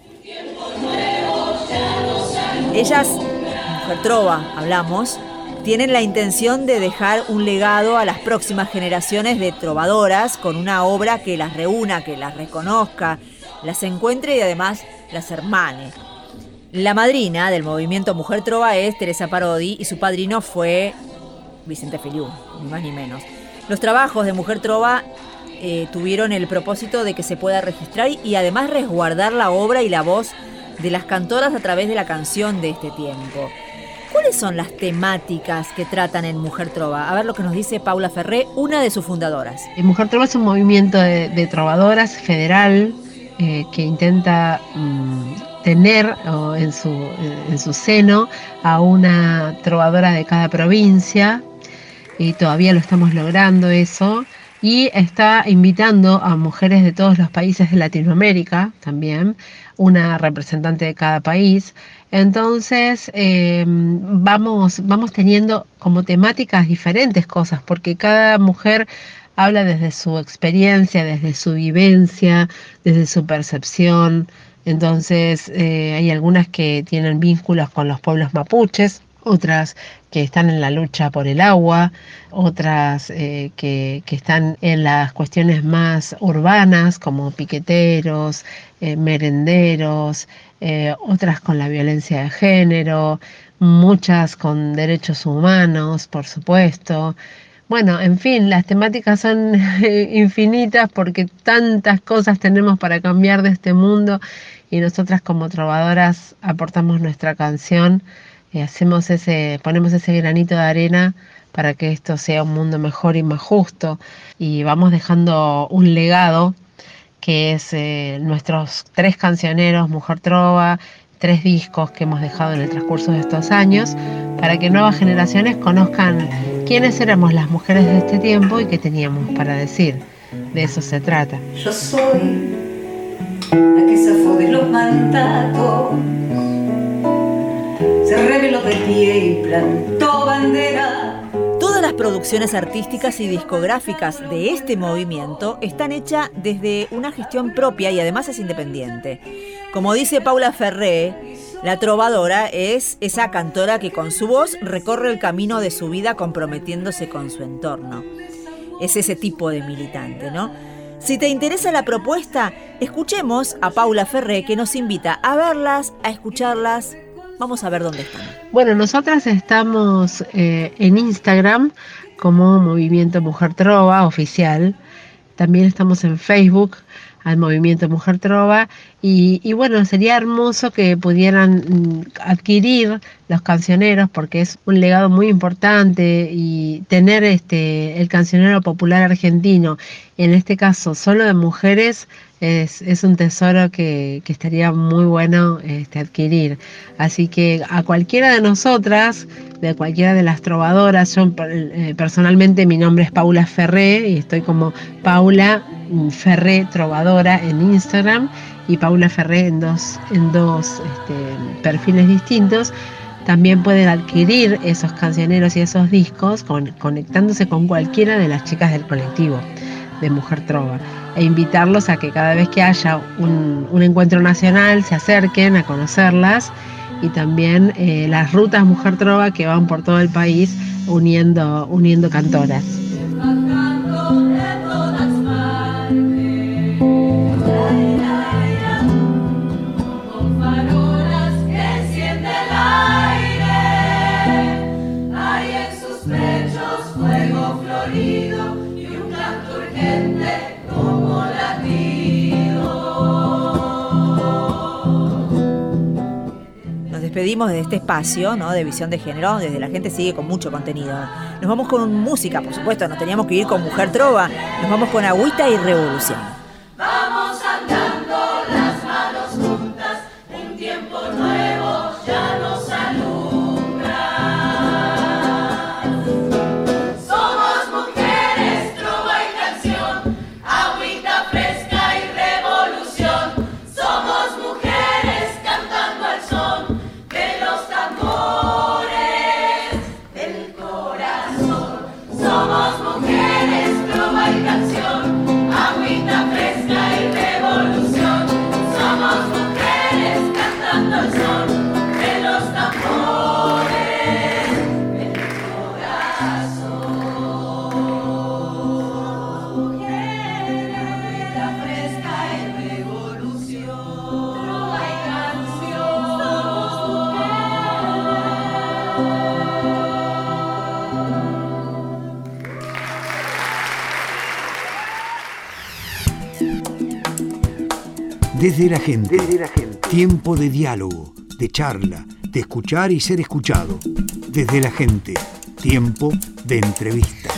Ellas, Mujer Trova, hablamos, tienen la intención de dejar un legado a las próximas generaciones de trovadoras con una obra que las reúna, que las reconozca, las encuentre y además las hermane. La madrina del movimiento Mujer Trova es Teresa Parodi y su padrino fue Vicente Feliú, ni más ni menos. Los trabajos de Mujer Trova eh, tuvieron el propósito de que se pueda registrar y además resguardar la obra y la voz de las cantoras a través de la canción de este tiempo. ¿Cuáles son las temáticas que tratan en Mujer Trova? A ver lo que nos dice Paula Ferré, una de sus fundadoras. Mujer Trova es un movimiento de, de trovadoras federal eh, que intenta mmm, tener oh, en, su, en su seno a una trovadora de cada provincia, y todavía lo estamos logrando eso, y está invitando a mujeres de todos los países de Latinoamérica también, una representante de cada país. Entonces eh, vamos, vamos teniendo como temáticas diferentes cosas, porque cada mujer habla desde su experiencia, desde su vivencia, desde su percepción. Entonces eh, hay algunas que tienen vínculos con los pueblos mapuches, otras que están en la lucha por el agua, otras eh, que, que están en las cuestiones más urbanas como piqueteros, eh, merenderos, eh, otras con la violencia de género, muchas con derechos humanos, por supuesto. Bueno, en fin, las temáticas son infinitas porque tantas cosas tenemos para cambiar de este mundo, y nosotras como trovadoras aportamos nuestra canción. Y hacemos ese, ponemos ese granito de arena para que esto sea un mundo mejor y más justo, y vamos dejando un legado que es eh, nuestros tres cancioneros, Mujer Trova, tres discos que hemos dejado en el transcurso de estos años, para que nuevas generaciones conozcan quiénes éramos las mujeres de este tiempo y qué teníamos para decir. De eso se trata. Yo soy la que zafó de los mandatos, se reveló de pie y plantó bandera. Todas las producciones artísticas y discográficas de este movimiento están hechas desde una gestión propia y además es independiente. Como dice Paula Ferré, la trovadora es esa cantora que con su voz recorre el camino de su vida comprometiéndose con su entorno. Es ese tipo de militante, ¿no? Si te interesa la propuesta, escuchemos a Paula Ferré, que nos invita a verlas, a escucharlas. Vamos a ver dónde están. Bueno, nosotras estamos eh, en Instagram como Movimiento Mujer Trova Oficial. También estamos en Facebook al Movimiento Mujer Trova. Y, y bueno, sería hermoso que pudieran adquirir los cancioneros, porque es un legado muy importante, y tener este el cancionero popular argentino, en este caso solo de mujeres, es, es un tesoro que, que estaría muy bueno este, adquirir. Así que a cualquiera de nosotras, de cualquiera de las trovadoras, yo eh, personalmente mi nombre es Paula Ferré y estoy como Paula Ferré Trovadora en Instagram y Paula Ferré en dos, en dos este, perfiles distintos. También pueden adquirir esos cancioneros y esos discos con, conectándose con cualquiera de las chicas del colectivo de Mujer Trova, e invitarlos a que cada vez que haya un, un encuentro nacional se acerquen a conocerlas, y también eh, las rutas Mujer Trova que van por todo el país uniendo, uniendo cantoras. Despedimos de este espacio, ¿no?, de Visión de Género. Desde la Gente sigue con mucho contenido. Nos vamos con música, por supuesto, nos teníamos que ir con Mujer Trova. Nos vamos con Agüita y Revolución. Vamos andando las manos juntas, un tiempo nuevo ya nos alumbra. Somos mujeres, trova y canción, agüita fresca y revolución. Somos mujeres cantando al son de los tambores del corazón. Somos mujeres, trova y canción, agüita fresca y revolución. Somos mujeres cantando al son de los tambores del corazón. Mujeres, agüita fresca y revolución. Trova y canción. Somos Desde la gente. Desde la gente. Tiempo de diálogo, de charla, de escuchar y ser escuchado. Desde la gente. Tiempo de entrevista.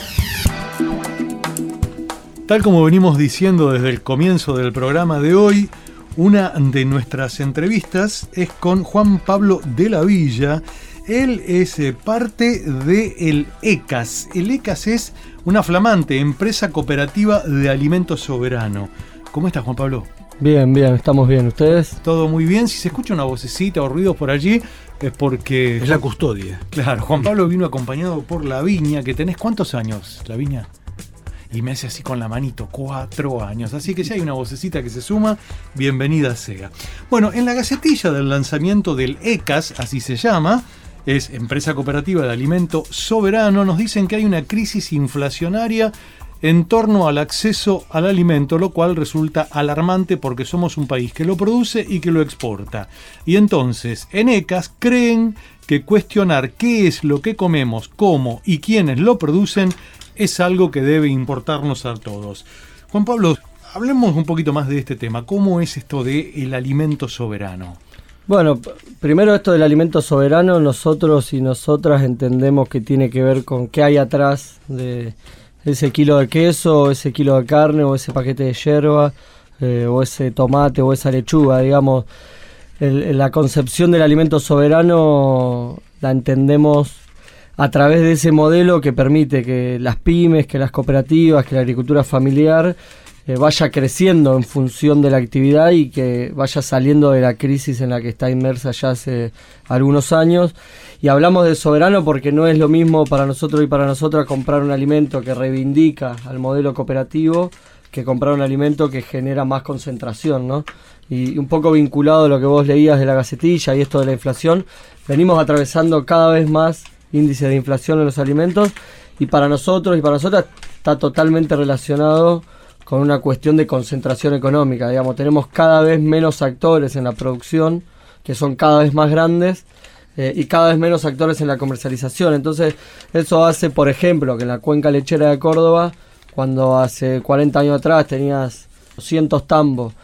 Tal como venimos diciendo desde el comienzo del programa de hoy, una de nuestras entrevistas es con Juan Pablo de la Villa. Él es eh, parte del E C A S. El E C A S es una flamante empresa cooperativa de alimentos soberano. ¿Cómo estás, Juan Pablo? Bien, bien, estamos bien. ¿Ustedes? Todo muy bien. Si se escucha una vocecita o ruidos por allí, es porque... Es la custodia. Claro, Juan Pablo vino acompañado por Lavinia, que tenés ¿cuántos años, Lavinia? Y me hace así con la manito, cuatro años. Así que si hay una vocecita que se suma, bienvenida sea. Bueno, en la gacetilla del lanzamiento del E C A S, así se llama, es Empresa Cooperativa de Alimento Soberano, nos dicen que hay una crisis inflacionaria en torno al acceso al alimento, lo cual resulta alarmante porque somos un país que lo produce y que lo exporta. Y entonces, en E C A S creen que cuestionar qué es lo que comemos, cómo y quiénes lo producen es algo que debe importarnos a todos. Juan Pablo, hablemos un poquito más de este tema. ¿Cómo es esto del alimento soberano? Bueno, primero esto del alimento soberano, nosotros y nosotras entendemos que tiene que ver con qué hay atrás de ese kilo de queso, ese kilo de carne, o ese paquete de yerba, eh, o ese tomate, o esa lechuga, digamos. El, la concepción del alimento soberano la entendemos a través de ese modelo que permite que las pymes, que las cooperativas, que la agricultura familiar eh, vaya creciendo en función de la actividad y que vaya saliendo de la crisis en la que está inmersa ya hace algunos años. Y hablamos de soberano porque no es lo mismo para nosotros y para nosotras comprar un alimento que reivindica al modelo cooperativo que comprar un alimento que genera más concentración, ¿no? Y un poco vinculado a lo que vos leías de la gacetilla y esto de la inflación, venimos atravesando cada vez más índices de inflación en los alimentos, y para nosotros y para nosotras está totalmente relacionado con una cuestión de concentración económica. Digamos, tenemos cada vez menos actores en la producción, que son cada vez más grandes, eh, y cada vez menos actores en la comercialización. Entonces, eso hace, por ejemplo, que en la cuenca lechera de Córdoba, cuando hace cuarenta años atrás tenías doscientos tambos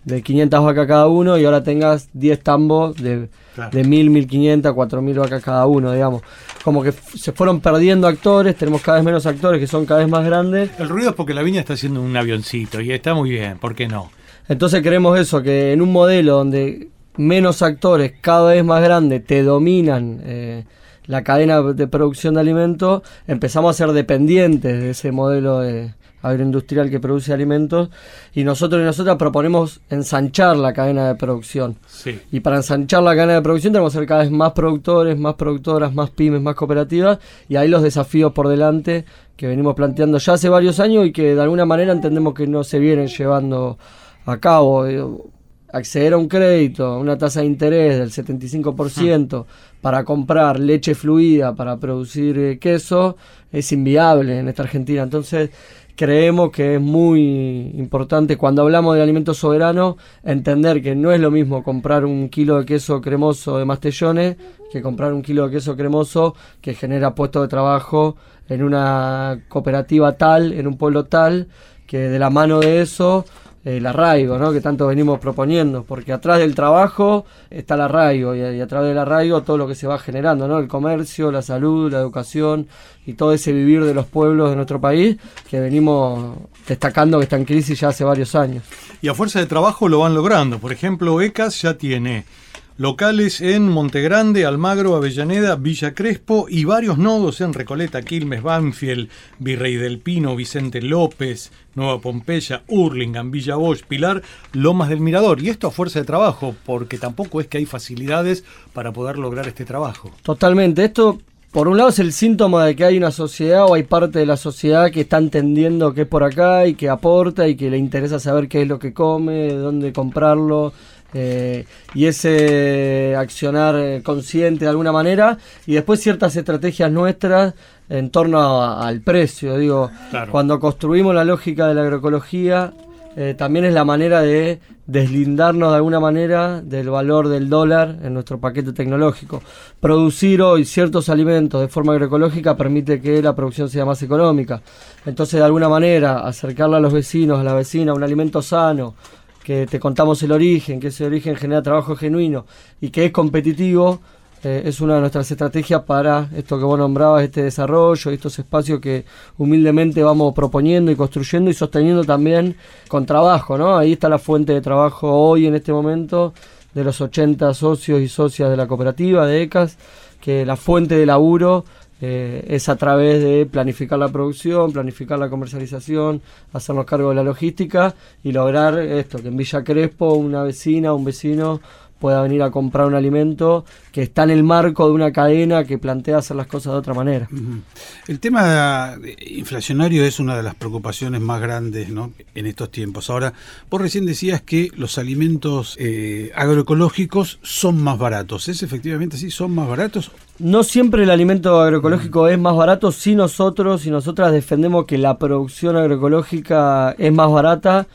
de quinientas vacas cada uno y ahora tengas diez tambos de, claro. de mil, mil quinientas, cuatro mil vacas cada uno, digamos. Como que f- se fueron perdiendo actores, tenemos cada vez menos actores que son cada vez más grandes. El ruido es porque la viña está haciendo un avioncito y está muy bien, ¿por qué no? Entonces queremos eso, que en un modelo donde menos actores cada vez más grandes te dominan eh, la cadena de producción de alimentos, empezamos a ser dependientes de ese modelo de agroindustrial que produce alimentos y nosotros y nosotras proponemos ensanchar la cadena de producción. Sí. Y para ensanchar la cadena de producción tenemos que ser cada vez más productores, más productoras, más pymes, más cooperativas y ahí los desafíos por delante que venimos planteando ya hace varios años y que de alguna manera entendemos que no se vienen llevando a cabo. Acceder a un crédito, a una tasa de interés del setenta y cinco por ciento hmm. para comprar leche fluida para producir eh, queso es inviable en esta Argentina. Entonces creemos que es muy importante cuando hablamos de alimentos soberanos entender que no es lo mismo comprar un kilo de queso cremoso de Mastellones que comprar un kilo de queso cremoso que genera puestos de trabajo en una cooperativa tal, en un pueblo tal, que de la mano de eso el arraigo, ¿no? Que tanto venimos proponiendo, porque atrás del trabajo está el arraigo y, y a través del arraigo todo lo que se va generando, ¿no? El comercio, la salud, la educación y todo ese vivir de los pueblos de nuestro país que venimos destacando que está en crisis ya hace varios años. Y a fuerza de trabajo lo van logrando. Por ejemplo, ECAS ya tiene locales en Montegrande, Almagro, Avellaneda, Villa Crespo y varios nodos en Recoleta, Quilmes, Banfield, Virrey del Pino, Vicente López, Nueva Pompeya, Hurlingham, Villa Bosch, Pilar, Lomas del Mirador. Y esto a fuerza de trabajo, porque tampoco es que hay facilidades para poder lograr este trabajo. Totalmente. Esto, por un lado, es el síntoma de que hay una sociedad o hay parte de la sociedad que está entendiendo que es por acá y que aporta y que le interesa saber qué es lo que come, dónde comprarlo. Eh, y ese accionar eh, consciente de alguna manera y después ciertas estrategias nuestras en torno a, al precio. Digo, claro. Cuando construimos la lógica de la agroecología eh, también es la manera de deslindarnos de alguna manera del valor del dólar en nuestro paquete tecnológico. Producir hoy ciertos alimentos de forma agroecológica permite que la producción sea más económica. Entonces, de alguna manera, acercarle a los vecinos, a la vecina, un alimento sano, que te contamos el origen, que ese origen genera trabajo genuino y que es competitivo, eh, es una de nuestras estrategias para esto que vos nombrabas, este desarrollo, estos espacios que humildemente vamos proponiendo y construyendo y sosteniendo también con trabajo, ¿no? Ahí está la fuente de trabajo hoy en este momento de los ochenta socios y socias de la cooperativa de ECAS, que la fuente de laburo Eh, es a través de planificar la producción, planificar la comercialización, hacernos cargo de la logística y lograr esto, que en Villa Crespo una vecina o un vecino pueda venir a comprar un alimento que está en el marco de una cadena que plantea hacer las cosas de otra manera. Uh-huh. El tema inflacionario es una de las preocupaciones más grandes, ¿no?, en estos tiempos. Ahora, vos recién decías que los alimentos eh, agroecológicos son más baratos. ¿Es efectivamente así? ¿Son más baratos? No siempre el alimento agroecológico uh-huh. es más barato. Sí, nosotros y nosotras defendemos que la producción agroecológica es más barata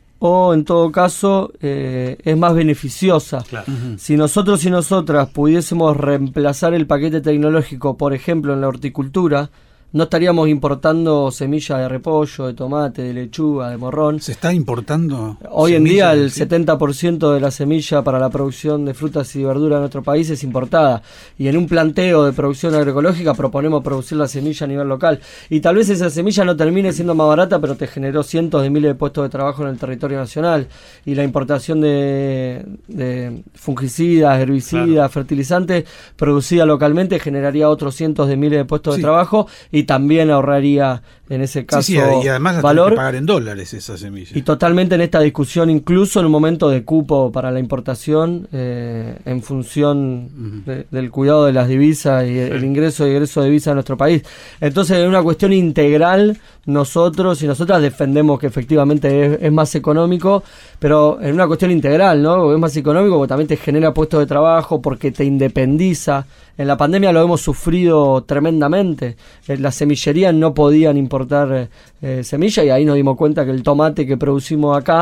o en todo caso eh, es más beneficiosa. Claro. Uh-huh. Si nosotros y nosotras pudiésemos reemplazar el paquete tecnológico, por ejemplo, en la horticultura, no estaríamos importando semillas de repollo, de tomate, de lechuga, de morrón. ¿Se está importando? Hoy en día el setenta por ciento de la semilla para la producción de frutas y verduras en nuestro país es importada. Y en un planteo de producción agroecológica proponemos producir la semilla a nivel local. Y tal vez esa semilla no termine siendo más barata, pero te generó cientos de miles de puestos de trabajo en el territorio nacional. Y la importación de, de fungicidas, herbicidas, claro. fertilizantes producida localmente generaría otros cientos de miles de puestos sí. de trabajo y también ahorraría en ese caso sí, sí, y además la valor. Tienen que pagar en dólares esa semilla. Y totalmente en esta discusión, incluso en un momento de cupo para la importación, eh, en función uh-huh. de, del cuidado de las divisas y sí. el ingreso y egreso de divisas a nuestro país. Entonces, en una cuestión integral, nosotros y nosotras defendemos que efectivamente es, es más económico, pero en una cuestión integral, ¿no? Es más económico porque también te genera puestos de trabajo, porque te independiza. En la pandemia lo hemos sufrido tremendamente. Las semillerías no podían importar eh, semilla y ahí nos dimos cuenta que el tomate que producimos acá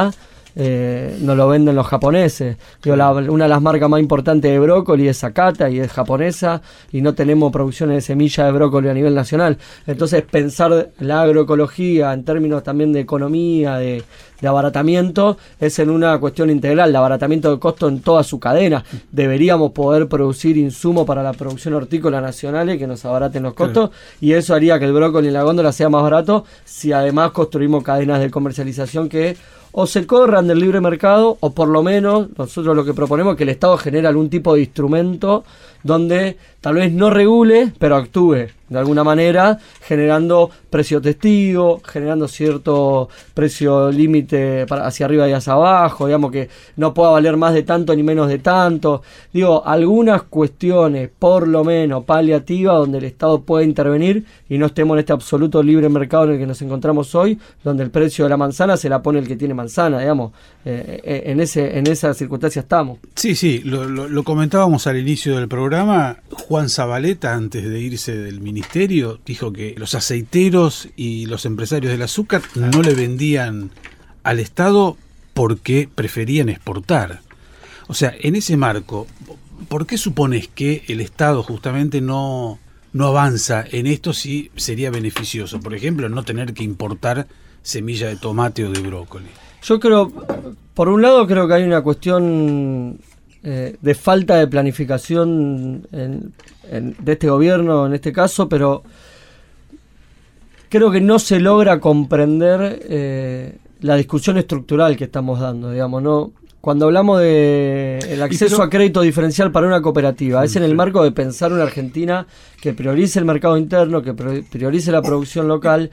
eh, nos lo venden los japoneses. Digo, la, una de las marcas más importantes de brócoli es Sakata y es japonesa, y no tenemos producciones de semilla de brócoli a nivel nacional. Entonces pensar la agroecología en términos también de economía, de, de abaratamiento, es en una cuestión integral, de abaratamiento de costo en toda su cadena. Deberíamos poder producir insumos para la producción hortícola nacional y que nos abaraten los costos, claro. Y eso haría que el brócoli en la góndola sea más barato si además construimos cadenas de comercialización que o se corran del libre mercado, o por lo menos nosotros lo que proponemos es que el Estado genere algún tipo de instrumento donde tal vez no regule, pero actúe de alguna manera, generando precio testigo, generando cierto precio límite para hacia arriba y hacia abajo, digamos que no pueda valer más de tanto ni menos de tanto. Digo, algunas cuestiones, por lo menos paliativas, donde el Estado puede intervenir y no estemos en este absoluto libre mercado en el que nos encontramos hoy, donde el precio de la manzana se la pone el que tiene manzana, digamos. Eh, eh, en ese en esa circunstancia estamos. Sí, sí, lo, lo, lo comentábamos al inicio del programa. Juan Zabaleta, antes de irse del ministerio, dijo que los aceiteros y los empresarios del azúcar no le vendían al Estado porque preferían exportar. O sea, en ese marco, ¿por qué supones que el Estado justamente no, no avanza en esto si sería beneficioso? Por ejemplo, no tener que importar semilla de tomate o de brócoli. Yo creo, por un lado creo que hay una cuestión eh, de falta de planificación en, en, de este gobierno en este caso, pero creo que no se logra comprender eh, la discusión estructural que estamos dando, digamos, ¿no? Cuando hablamos de el acceso pero, a crédito diferencial para una cooperativa, sí, es en el marco de pensar una Argentina que priorice el mercado interno, que priorice la producción local.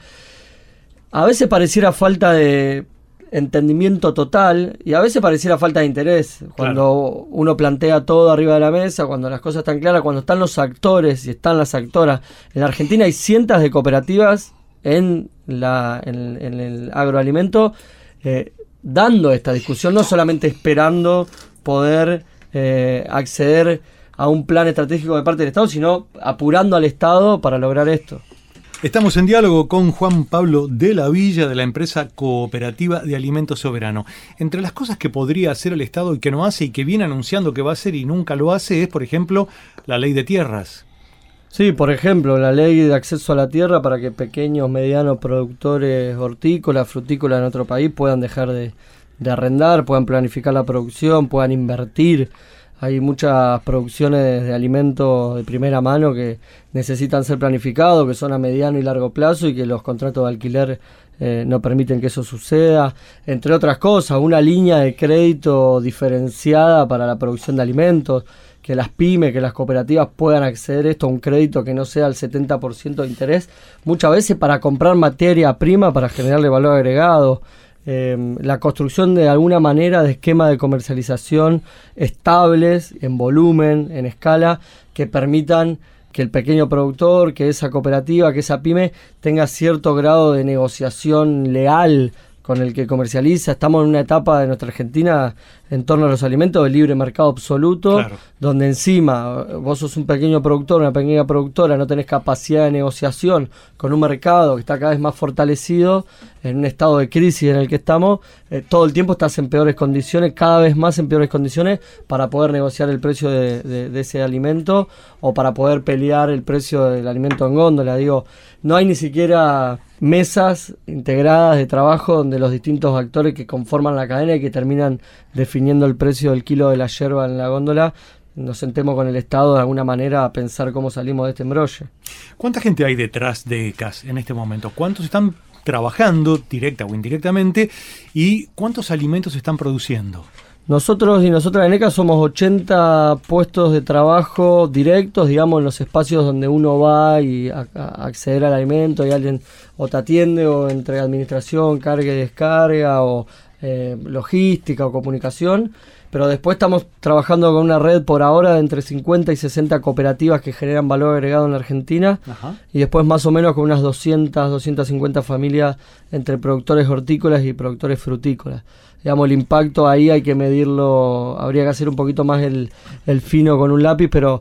A veces pareciera falta de entendimiento total y a veces pareciera falta de interés cuando claro. uno plantea todo arriba de la mesa, cuando las cosas están claras, cuando están los actores y están las actoras. En la Argentina hay cientos de cooperativas en, la, en, en el agroalimento eh, dando esta discusión, no solamente esperando poder eh, acceder a un plan estratégico de parte del Estado, sino apurando al Estado para lograr esto. Estamos en diálogo con Juan Pablo de la Villa, de la empresa Cooperativa de Alimentos Soberano. Entre las cosas que podría hacer el Estado y que no hace y que viene anunciando que va a hacer y nunca lo hace es, por ejemplo, la ley de tierras. Sí, por ejemplo, la ley de acceso a la tierra para que pequeños, medianos productores hortícolas, frutícolas en otro país puedan dejar de, de arrendar, puedan planificar la producción, puedan invertir. Hay muchas producciones de alimentos de primera mano que necesitan ser planificados, que son a mediano y largo plazo y que los contratos de alquiler eh, no permiten que eso suceda. Entre otras cosas, una línea de crédito diferenciada para la producción de alimentos, que las pymes, que las cooperativas puedan acceder a esto a un crédito que no sea el setenta por ciento de interés, muchas veces para comprar materia prima para generarle valor agregado. Eh, la construcción de alguna manera de esquemas de comercialización estables, en volumen, en escala, que permitan que el pequeño productor, que esa cooperativa, que esa pyme tenga cierto grado de negociación leal con el que comercializa. Estamos en una etapa de nuestra Argentina en torno a los alimentos de libre mercado absoluto, claro. Donde encima vos sos un pequeño productor, una pequeña productora, no tenés capacidad de negociación con un mercado que está cada vez más fortalecido, en un estado de crisis en el que estamos, eh, todo el tiempo estás en peores condiciones, cada vez más en peores condiciones para poder negociar el precio de, de, de ese alimento o para poder pelear el precio del alimento en góndola. Digo, no hay ni siquiera mesas integradas de trabajo donde los distintos actores que conforman la cadena y que terminan definiendo el precio del kilo de la yerba en la góndola, nos sentemos con el Estado de alguna manera a pensar cómo salimos de este embrollo. ¿Cuánta gente hay detrás de E C A S en este momento? ¿Cuántos están trabajando directa o indirectamente y cuántos alimentos están produciendo? Nosotros y nosotras en E C A S somos ochenta puestos de trabajo directos, digamos, en los espacios donde uno va y a, a acceder al alimento y alguien o te atiende o entre administración, carga y descarga o eh, logística o comunicación. Pero después estamos trabajando con una red por ahora de entre cincuenta y sesenta cooperativas que generan valor agregado en la Argentina. Ajá. Y después más o menos con unas doscientas, doscientas cincuenta familias entre productores hortícolas y productores frutícolas. Digamos, el impacto ahí hay que medirlo, habría que hacer un poquito más el, el fino con un lápiz, pero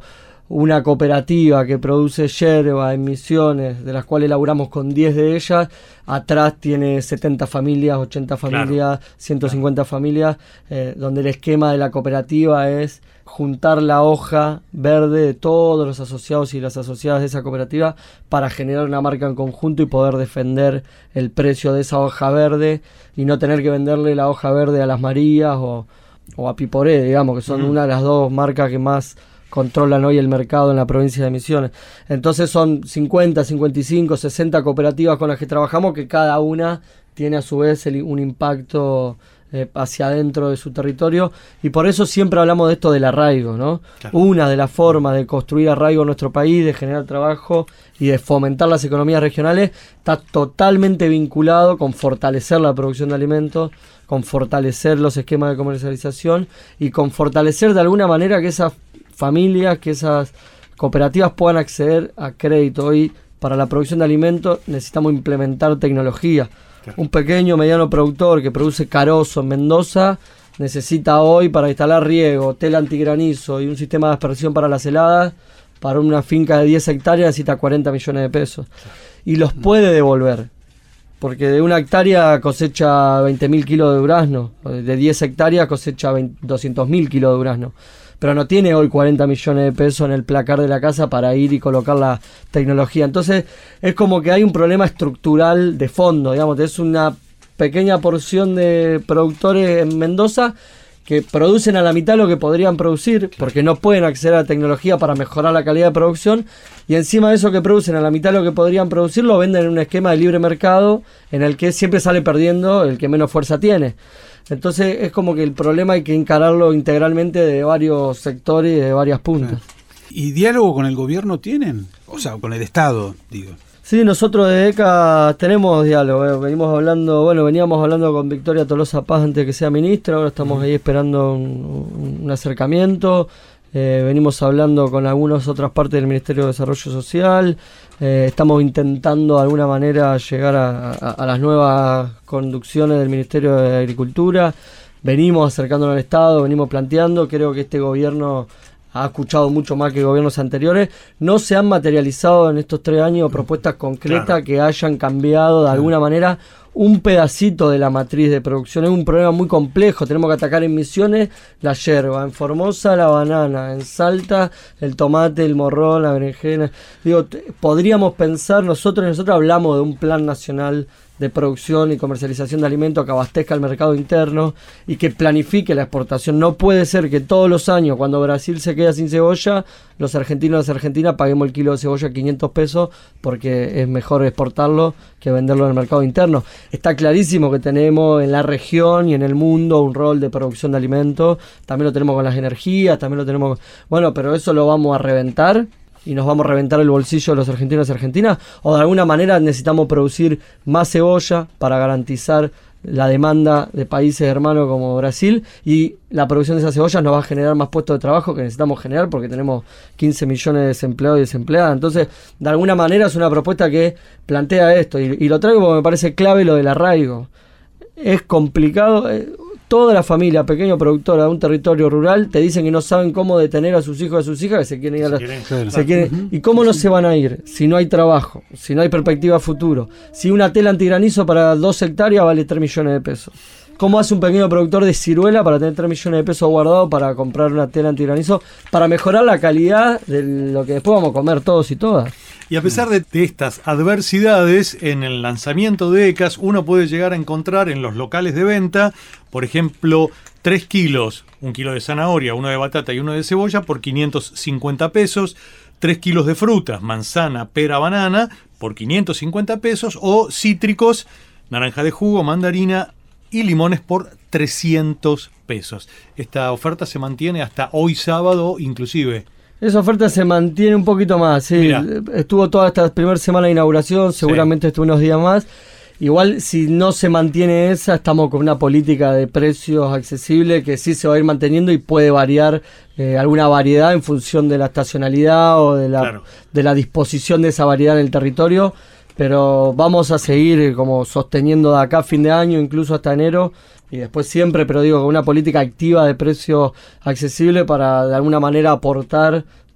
una cooperativa que produce yerba en Misiones, de las cuales laburamos con diez de ellas, atrás tiene setenta familias, ochenta familias, claro, ciento cincuenta claro. familias, eh, donde el esquema de la cooperativa es juntar la hoja verde de todos los asociados y las asociadas de esa cooperativa para generar una marca en conjunto y poder defender el precio de esa hoja verde y no tener que venderle la hoja verde a Las Marías o, o a Piporé, digamos, que son uh-huh. una de las dos marcas que más controlan hoy el mercado en la provincia de Misiones. Entonces son cincuenta, cincuenta y cinco, sesenta cooperativas con las que trabajamos, que cada una tiene a su vez el, un impacto eh, hacia adentro de su territorio, y por eso siempre hablamos de esto del arraigo, ¿no? Claro. Una de las formas de construir arraigo en nuestro país, de generar trabajo y de fomentar las economías regionales, está totalmente vinculado con fortalecer la producción de alimentos, con fortalecer los esquemas de comercialización y con fortalecer de alguna manera que esas familias, que esas cooperativas puedan acceder a crédito. Hoy, para la producción de alimentos, necesitamos implementar tecnología. Claro. Un pequeño, mediano productor que produce carozo en Mendoza necesita hoy, para instalar riego, tela antigranizo y un sistema de aspersión para las heladas, para una finca de diez hectáreas necesita cuarenta millones de pesos. Claro. Y los puede devolver, porque de una hectárea cosecha veinte mil kilos de durazno, de diez hectáreas cosecha doscientos mil kilos de durazno. Pero no tiene hoy cuarenta millones de pesos en el placar de la casa para ir y colocar la tecnología. Entonces es como que hay un problema estructural de fondo, digamos, es una pequeña porción de productores en Mendoza que producen a la mitad lo que podrían producir, porque no pueden acceder a la tecnología para mejorar la calidad de producción, y encima de eso que producen a la mitad lo que podrían producir, lo venden en un esquema de libre mercado en el que siempre sale perdiendo el que menos fuerza tiene. Entonces es como que el problema hay que encararlo integralmente de varios sectores y de varias puntas. ¿Y diálogo con el gobierno tienen? O sea, con el Estado, digo. Sí, nosotros de ECA tenemos diálogo, eh. venimos hablando, bueno, veníamos hablando con Victoria Tolosa Paz antes de que sea ministra, ahora estamos uh-huh. ahí esperando un, un acercamiento, eh, venimos hablando con algunas otras partes del Ministerio de Desarrollo Social, eh, estamos intentando de alguna manera llegar a, a, a las nuevas conducciones del Ministerio de Agricultura, venimos acercándonos al Estado, venimos planteando, creo que este gobierno ha escuchado mucho más que gobiernos anteriores. No se han materializado en estos tres años propuestas concretas claro. que hayan cambiado de alguna manera un pedacito de la matriz de producción. Es un problema muy complejo. Tenemos que atacar en Misiones la yerba, en Formosa la banana, en Salta el tomate, el morrón, la berenjena. Digo, t- podríamos pensar, nosotros y nosotros hablamos de un plan nacional de producción y comercialización de alimentos que abastezca el mercado interno y que planifique la exportación. No puede ser que todos los años, cuando Brasil se queda sin cebolla, los argentinos y las argentinas paguemos el kilo de cebolla quinientos pesos porque es mejor exportarlo que venderlo en el mercado interno. Está clarísimo que tenemos en la región y en el mundo un rol de producción de alimentos, también lo tenemos con las energías, también lo tenemos... Bueno, pero eso lo vamos a reventar y nos vamos a reventar el bolsillo de los argentinos y argentinas, o de alguna manera necesitamos producir más cebolla para garantizar la demanda de países hermanos como Brasil, y la producción de esas cebollas nos va a generar más puestos de trabajo que necesitamos generar porque tenemos quince millones de desempleados y desempleadas. Entonces, de alguna manera es una propuesta que plantea esto, y, y lo traigo porque me parece clave lo del arraigo. Es complicado... Eh, Toda la familia, pequeño productora de un territorio rural, te dicen que no saben cómo detener a sus hijos y a sus hijas que se quieren ir a la... Se se quieren, uh-huh. ¿Y cómo no se van a ir? Si no hay trabajo, si no hay perspectiva futuro. Si una tela antigranizo para dos hectáreas vale tres millones de pesos. ¿Cómo hace un pequeño productor de ciruela para tener tres millones de pesos guardados para comprar una tela antigranizo? Para mejorar la calidad de lo que después vamos a comer todos y todas. Y a pesar de, de estas adversidades, en el lanzamiento de ECAS uno puede llegar a encontrar en los locales de venta, por ejemplo, tres kilos, un kilo de zanahoria, uno de batata y uno de cebolla por quinientos cincuenta pesos, tres kilos de frutas, manzana, pera, banana por quinientos cincuenta pesos, o cítricos, naranja de jugo, mandarina y limones por trescientos pesos. Esta oferta se mantiene hasta hoy sábado inclusive. Esa oferta se mantiene un poquito más, sí. Mirá. Estuvo toda esta primera semana de inauguración, seguramente sí. Estuvo unos días más. Igual, si no se mantiene esa, estamos con una política de precios accesibles que sí se va a ir manteniendo y puede variar eh, alguna variedad en función de la estacionalidad o de la, claro. de la disposición de esa variedad en el territorio. Pero vamos a seguir como sosteniendo de acá a fin de año, incluso hasta enero, y después siempre, pero digo, con una política activa de precio accesible para de alguna manera aportar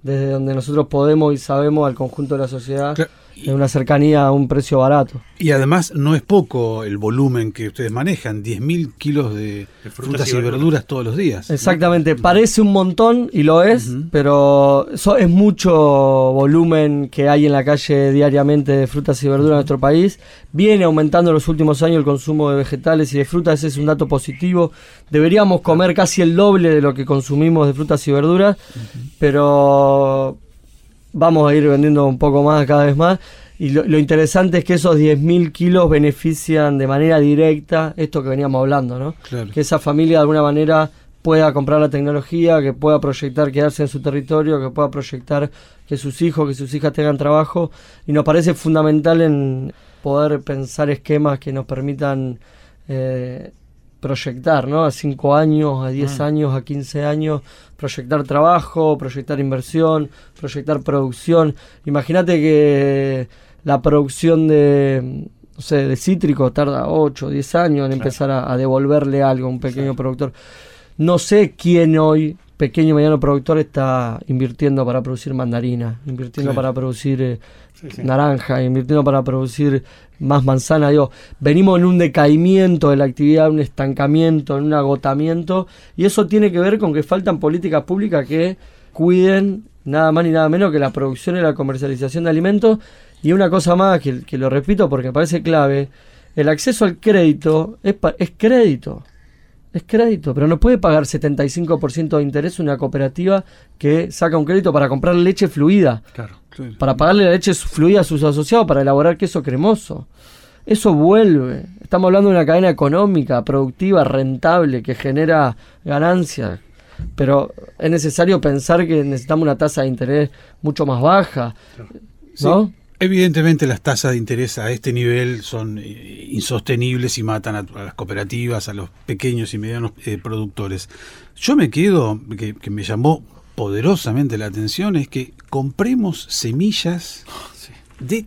desde donde nosotros podemos y sabemos al conjunto de la sociedad, claro, en una cercanía a un precio barato. Y además no es poco el volumen que ustedes manejan, diez mil kilos de, de frutas, frutas y verduras. verduras todos los días. Exactamente, ¿no? Parece un montón y lo es, uh-huh. pero eso es mucho volumen que hay en la calle diariamente de frutas y verduras uh-huh. en nuestro país. Viene aumentando en los últimos años el consumo de vegetales y de frutas, ese es un dato positivo. Deberíamos comer casi el doble de lo que consumimos de frutas y verduras, uh-huh. pero vamos a ir vendiendo un poco más cada vez más. Y lo, lo interesante es que esos diez mil kilos benefician de manera directa esto que veníamos hablando, ¿no? Claro. Que esa familia de alguna manera pueda comprar la tecnología, que pueda proyectar quedarse en su territorio, que pueda proyectar que sus hijos, que sus hijas tengan trabajo. Y nos parece fundamental en poder pensar esquemas que nos permitan eh, proyectar, ¿no? A cinco años, a diez ah. años, a quince años, proyectar trabajo, proyectar inversión, proyectar producción. Imagínate que la producción de, no sé, de cítricos tarda ocho, diez años en claro. empezar a, a devolverle algo a un pequeño sí. productor. No sé quién hoy, pequeño y mediano productor, está invirtiendo para producir mandarina, invirtiendo claro. para producir eh, sí, sí. naranja, invirtiendo para producir más manzana. Digo, venimos en un decaimiento de la actividad, un estancamiento, en un agotamiento, y eso tiene que ver con que faltan políticas públicas que cuiden nada más ni nada menos que la producción y la comercialización de alimentos. Y una cosa más, que, que lo repito porque me parece clave, el acceso al crédito es, pa- es crédito. Es crédito, pero no puede pagar setenta y cinco por ciento de interés una cooperativa que saca un crédito para comprar leche fluida. Claro, claro. Para pagarle la leche fluida a sus asociados para elaborar queso cremoso. Eso vuelve. Estamos hablando de una cadena económica, productiva, rentable, que genera ganancias. Pero es necesario pensar que necesitamos una tasa de interés mucho más baja, ¿no? Sí. Evidentemente las tasas de interés a este nivel son eh, insostenibles y matan a, a las cooperativas, a los pequeños y medianos eh, productores. Yo me quedo, que, que me llamó poderosamente la atención, es que compremos semillas sí. de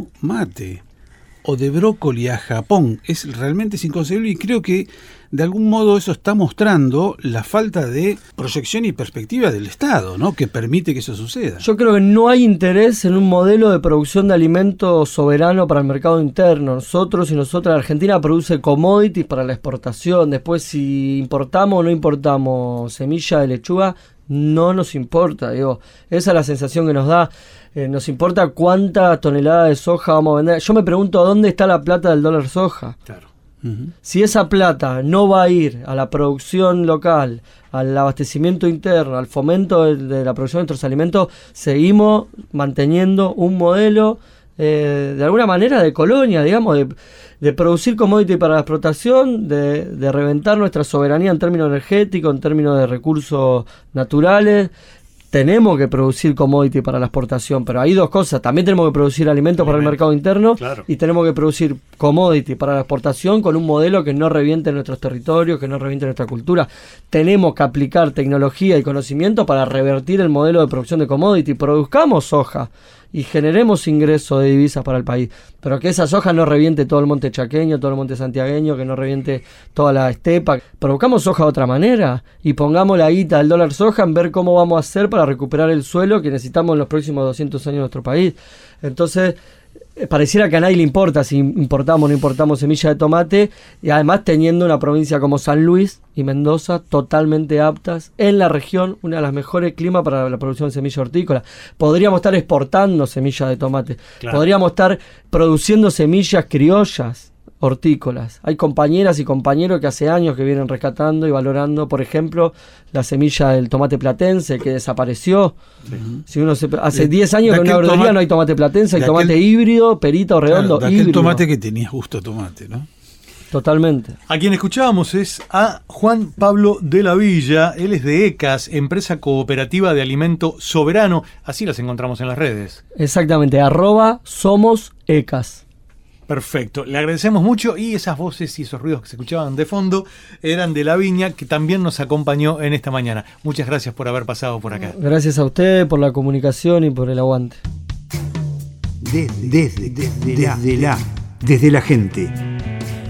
tomate o de brócoli a Japón. Es realmente es inconcebible y creo que de algún modo eso está mostrando la falta de proyección y perspectiva del Estado, ¿no? Que permite que eso suceda. Yo creo que no hay interés en un modelo de producción de alimentos soberano para el mercado interno. Nosotros y nosotras, la Argentina produce commodities para la exportación. Después, si importamos o no importamos semilla de lechuga, no nos importa. Digo, esa es la sensación que nos da. Eh, nos importa cuánta tonelada de soja vamos a vender. Yo me pregunto, ¿dónde está la plata del dólar soja? Claro. Uh-huh. Si esa plata no va a ir a la producción local, al abastecimiento interno, al fomento de, de la producción de nuestros alimentos, seguimos manteniendo un modelo eh, de alguna manera de colonia, digamos, de, de producir commodity para la explotación, de, de reventar nuestra soberanía en términos energéticos, en términos de recursos naturales. Tenemos que producir commodity para la exportación, pero hay dos cosas. También tenemos que producir alimentos para el mercado interno, claro. y tenemos que producir commodity para la exportación con un modelo que no reviente nuestros territorios, que no reviente nuestra cultura. Tenemos que aplicar tecnología y conocimiento para revertir el modelo de producción de commodity. Produzcamos soja y generemos ingresos de divisas para el país, pero que esa soja no reviente todo el monte chaqueño, todo el monte santiagueño, que no reviente toda la estepa. Produzcamos soja de otra manera y pongamos la guita del dólar soja en ver cómo vamos a hacer para recuperar el suelo que necesitamos en los próximos doscientos años de nuestro país. Entonces, pareciera que a nadie le importa si importamos o no importamos semilla de tomate, y además teniendo una provincia como San Luis y Mendoza totalmente aptas en la región, una de las mejores climas para la producción de semilla hortícola. Podríamos estar exportando semillas de tomate, claro. podríamos estar produciendo semillas criollas hortícolas. Hay compañeras y compañeros que hace años que vienen rescatando y valorando, por ejemplo, la semilla del tomate platense que desapareció. Sí. Si uno se, hace diez años que en una verdulería no hay tomate platense, hay aquel, tomate híbrido, perita o redondo, claro, de híbrido. Aquel tomate que tenía gusto a tomate, ¿no? Totalmente. A quien escuchábamos es a Juan Pablo de la Villa. Él es de ECAS, Empresa Cooperativa de Alimento Soberano. Así las encontramos en las redes. Exactamente, arroba somos ECAS. Perfecto, le agradecemos mucho, y esas voces y esos ruidos que se escuchaban de fondo eran de La Viña, que también nos acompañó en esta mañana. Muchas gracias por haber pasado por acá. Gracias a ustedes por la comunicación y por el aguante. Desde, desde, desde, desde la, desde la gente.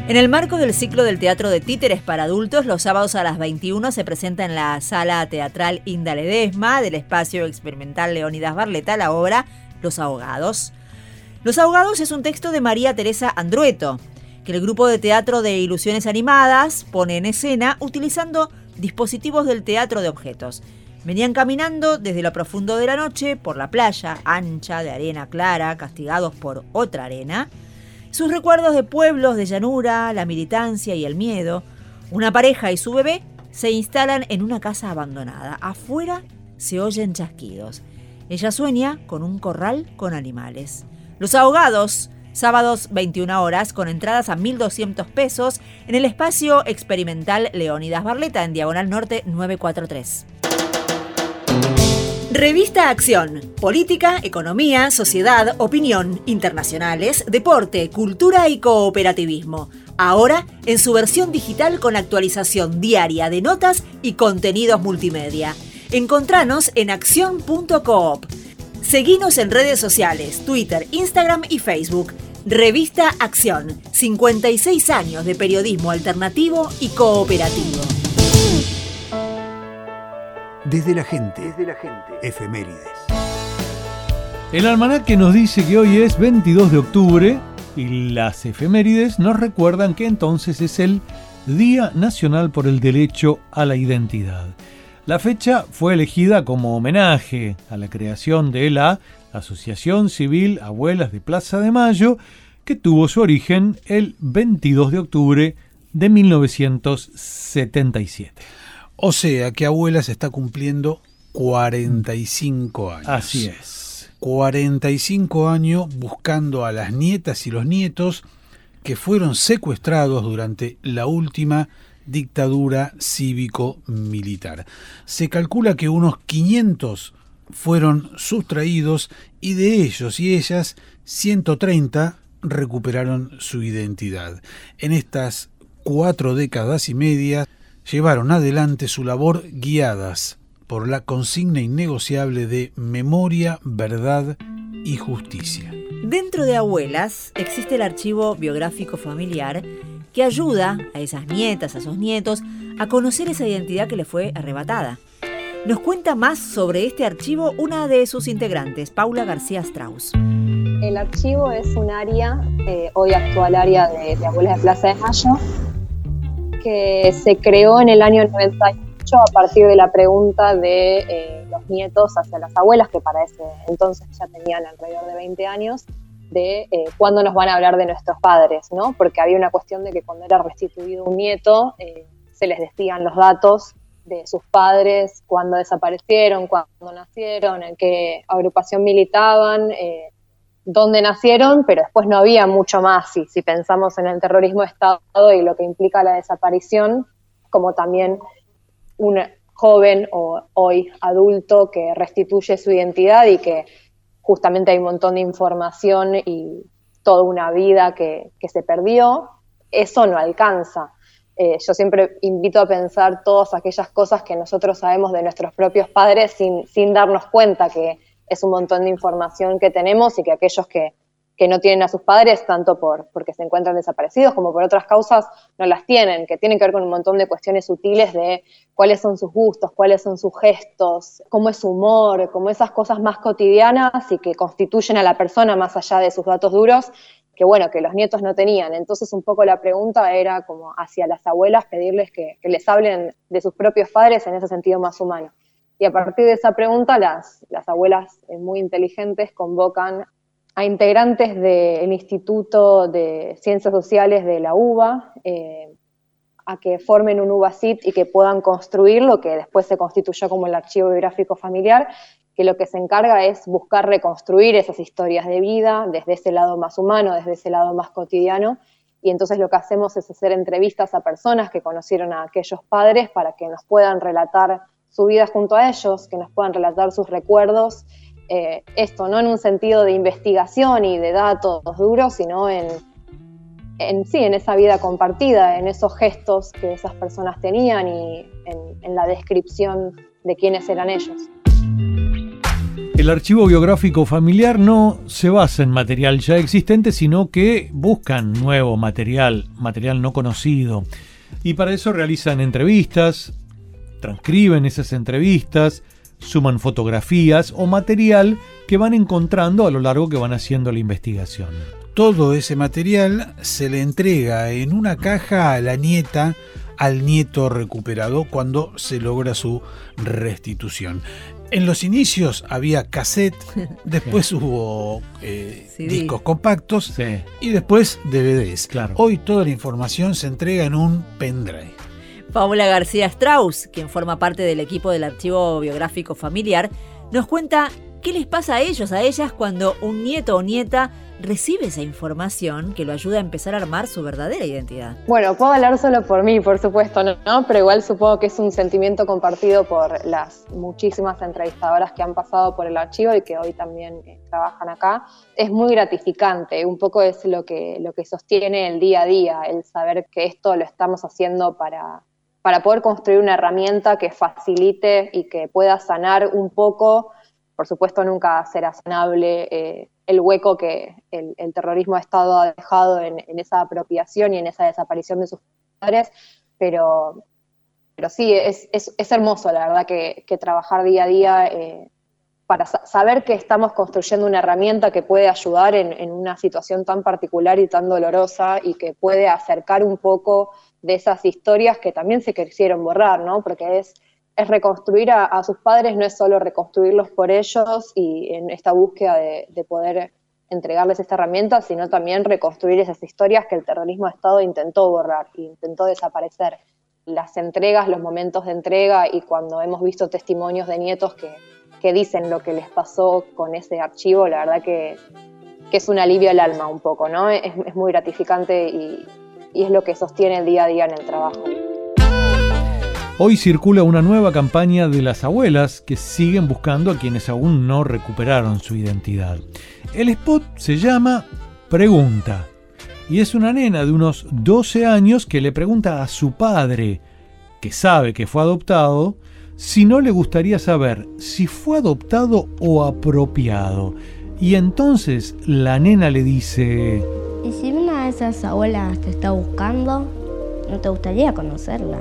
En el marco del ciclo del teatro de títeres para adultos, los sábados a las veintiuna se presenta en la Sala Teatral Inda Ledesma del Espacio Experimental Leónidas Barleta la obra Los Ahogados. Los Ahogados es un texto de María Teresa Andrueto, que el grupo de teatro de Ilusiones Animadas pone en escena utilizando dispositivos del teatro de objetos. Venían caminando desde lo profundo de la noche por la playa, ancha, de arena clara, castigados por otra arena. Sus recuerdos de pueblos de llanura, la militancia y el miedo. Una pareja y su bebé se instalan en una casa abandonada. Afuera se oyen chasquidos. Ella sueña con un corral con animales. Los Ahogados, sábados veintiuna horas, con entradas a mil doscientos pesos en el Espacio Experimental Leónidas Barleta en Diagonal Norte novecientos cuarenta y tres. Revista Acción. Política, economía, sociedad, opinión, internacionales, deporte, cultura y cooperativismo. Ahora en su versión digital con actualización diaria de notas y contenidos multimedia. Encontranos en acción punto coop. Seguinos en redes sociales, Twitter, Instagram y Facebook. Revista Acción. cincuenta y seis años de periodismo alternativo y cooperativo. Desde la gente, Desde la gente. Efemérides. El almanaque nos dice que hoy es veintidós de octubre y las efemérides nos recuerdan que entonces es el Día Nacional por el Derecho a la Identidad. La fecha fue elegida como homenaje a la creación de la Asociación Civil Abuelas de Plaza de Mayo, que tuvo su origen el veintidós de octubre de mil novecientos setenta y siete. O sea que Abuelas está cumpliendo cuarenta y cinco años. Así es. cuarenta y cinco años buscando a las nietas y los nietos que fueron secuestrados durante la última dictadura cívico-militar. Se calcula que unos quinientos fueron sustraídos y de ellos y ellas ciento treinta recuperaron su identidad. En estas cuatro décadas y media llevaron adelante su labor guiadas por la consigna innegociable de memoria, verdad y justicia. Dentro de Abuelas existe el archivo biográfico familiar que ayuda a esas nietas, a esos nietos, a conocer esa identidad que les fue arrebatada. Nos cuenta más sobre este archivo una de sus integrantes, Paula García Strauss. El archivo es un área, eh, hoy actual área de, de Abuelas de Plaza de Mayo, que se creó en el año noventa y ocho a partir de la pregunta de eh, los nietos hacia las abuelas, que para ese entonces ya tenían alrededor de veinte años, de eh, cuándo nos van a hablar de nuestros padres, ¿no? Porque había una cuestión de que cuando era restituido un nieto, eh, se les decían los datos de sus padres, cuándo desaparecieron, cuándo nacieron, en qué agrupación militaban, eh, dónde nacieron, pero después no había mucho más. Si, si pensamos en el terrorismo de Estado y lo que implica la desaparición, como también un joven o hoy adulto que restituye su identidad y que justamente hay un montón de información y toda una vida que, que se perdió, eso no alcanza. Eh, yo siempre invito a pensar todas aquellas cosas que nosotros sabemos de nuestros propios padres sin, sin darnos cuenta que es un montón de información que tenemos y que aquellos que, que no tienen a sus padres, tanto por porque se encuentran desaparecidos como por otras causas, no las tienen, que tienen que ver con un montón de cuestiones sutiles de cuáles son sus gustos, cuáles son sus gestos, cómo es su humor, como esas cosas más cotidianas y que constituyen a la persona más allá de sus datos duros, que bueno, que los nietos no tenían. Entonces un poco la pregunta era como hacia las abuelas pedirles que, que les hablen de sus propios padres en ese sentido más humano. Y a partir de esa pregunta, las, las abuelas eh, muy inteligentes convocan a integrantes del Instituto de Ciencias Sociales de la UBA eh, a que formen un UBACIT y que puedan construir lo que después se constituyó como el Archivo Biográfico Familiar, que lo que se encarga es buscar reconstruir esas historias de vida desde ese lado más humano, desde ese lado más cotidiano. Y entonces lo que hacemos es hacer entrevistas a personas que conocieron a aquellos padres para que nos puedan relatar su vida junto a ellos, que nos puedan relatar sus recuerdos, eh, esto no en un sentido de investigación y de datos duros, sino en, en sí, en esa vida compartida, en esos gestos que esas personas tenían y en, en la descripción de quiénes eran ellos. El archivo biográfico familiar no se basa en material ya existente, sino que buscan nuevo material, material no conocido. Y para eso realizan entrevistas, transcriben esas entrevistas, suman fotografías o material que van encontrando a lo largo que van haciendo la investigación. Todo ese material se le entrega en una caja a la nieta, al nieto recuperado cuando se logra su restitución. En los inicios había cassette, después hubo eh, discos compactos sí. y después D V Ds. Claro. Hoy toda la información se entrega en un pendrive. Paula García Strauss, quien forma parte del equipo del Archivo Biográfico Familiar, nos cuenta qué les pasa a ellos, a ellas, cuando un nieto o nieta recibe esa información que lo ayuda a empezar a armar su verdadera identidad. Bueno, puedo hablar solo por mí, por supuesto, ¿no? Pero igual supongo que es un sentimiento compartido por las muchísimas entrevistadoras que han pasado por el archivo y que hoy también eh, trabajan acá. Es muy gratificante, un poco es lo que, lo que sostiene el día a día, el saber que esto lo estamos haciendo para, para poder construir una herramienta que facilite y que pueda sanar un poco. Por supuesto, nunca será sanable eh, el hueco que el, el terrorismo de Estado ha dejado en, en esa apropiación y en esa desaparición de sus padres, pero, pero sí, es, es, es hermoso, la verdad, que, que trabajar día a día eh, para sa- saber que estamos construyendo una herramienta que puede ayudar en, en una situación tan particular y tan dolorosa y que puede acercar un poco de esas historias que también se quisieron borrar, ¿no? Porque es... es reconstruir a, a sus padres, no es solo reconstruirlos por ellos y en esta búsqueda de, de poder entregarles esta herramienta, sino también reconstruir esas historias que el terrorismo de Estado intentó borrar, intentó desaparecer. Las entregas, los momentos de entrega y cuando hemos visto testimonios de nietos que, que dicen lo que les pasó con ese archivo, la verdad que, que es un alivio al alma un poco, ¿no? Es, es muy gratificante y, y es lo que sostiene el día a día en el trabajo. Hoy circula una nueva campaña de las abuelas que siguen buscando a quienes aún no recuperaron su identidad. El spot se llama Pregunta y es una nena de unos doce años que le pregunta a su padre, que sabe que fue adoptado, si no le gustaría saber si fue adoptado o apropiado. Y entonces la nena le dice: ¿y si una de esas abuelas te está buscando, no te gustaría conocerla?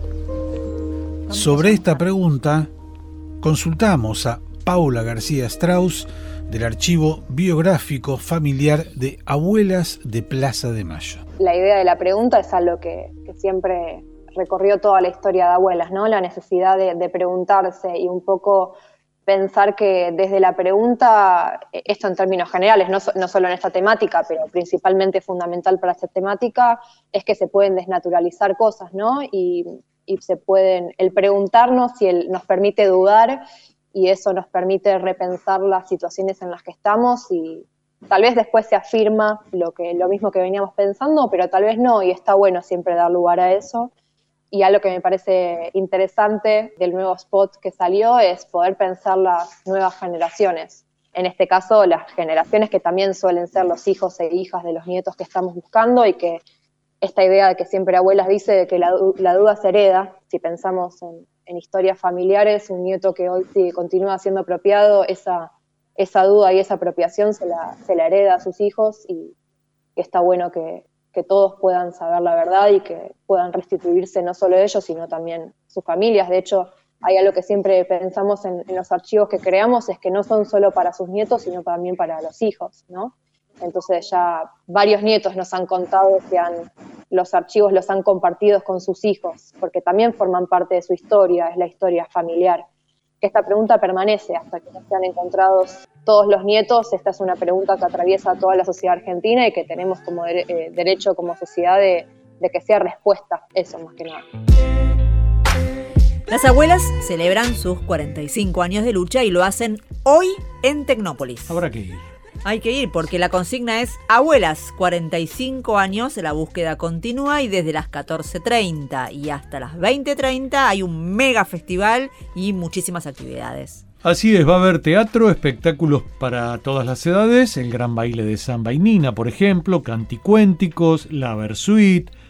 Sobre esta pregunta, consultamos a Paula García Strauss del Archivo Biográfico Familiar de Abuelas de Plaza de Mayo. La idea de la pregunta es algo que, que siempre recorrió toda la historia de abuelas, ¿no? La necesidad de, de preguntarse y un poco pensar que desde la pregunta, esto en términos generales, no, no solo en esta temática, pero principalmente fundamental para esta temática, es que se pueden desnaturalizar cosas, ¿no? Y y se pueden, el preguntarnos y el, nos permite dudar y eso nos permite repensar las situaciones en las que estamos y tal vez después se afirma lo, que, lo mismo que veníamos pensando, pero tal vez no, y está bueno siempre dar lugar a eso. Y algo que me parece interesante del nuevo spot que salió es poder pensar las nuevas generaciones. En este caso, las generaciones que también suelen ser los hijos e hijas de los nietos que estamos buscando y que esta idea de que siempre abuelas dice de que la, la duda se hereda, si pensamos en, en historias familiares, un nieto que hoy sí continúa siendo apropiado, esa, esa duda y esa apropiación se la, se la hereda a sus hijos y, y está bueno que, que todos puedan saber la verdad y que puedan restituirse no solo ellos, sino también sus familias. De hecho, hay algo que siempre pensamos en, en los archivos que creamos, es que no son solo para sus nietos, sino también para los hijos, ¿no? Entonces ya varios nietos nos han contado que han, los archivos los han compartido con sus hijos, porque también forman parte de su historia, es la historia familiar. Que esta pregunta permanece hasta que no sean encontrados todos los nietos. Esta es una pregunta que atraviesa toda la sociedad argentina y que tenemos como de, eh, derecho como sociedad de, de que sea respuesta, eso más que nada. Las abuelas celebran sus cuarenta y cinco años de lucha y lo hacen hoy en Tecnópolis. Habrá que ir. Hay que ir porque la consigna es Abuelas, cuarenta y cinco años, la búsqueda continúa y desde las catorce treinta y hasta las veinte treinta hay un mega festival y muchísimas actividades. Así es, va a haber teatro, espectáculos para todas las edades, el gran baile de Samba y Nina, por ejemplo, canticuénticos, la Versuit,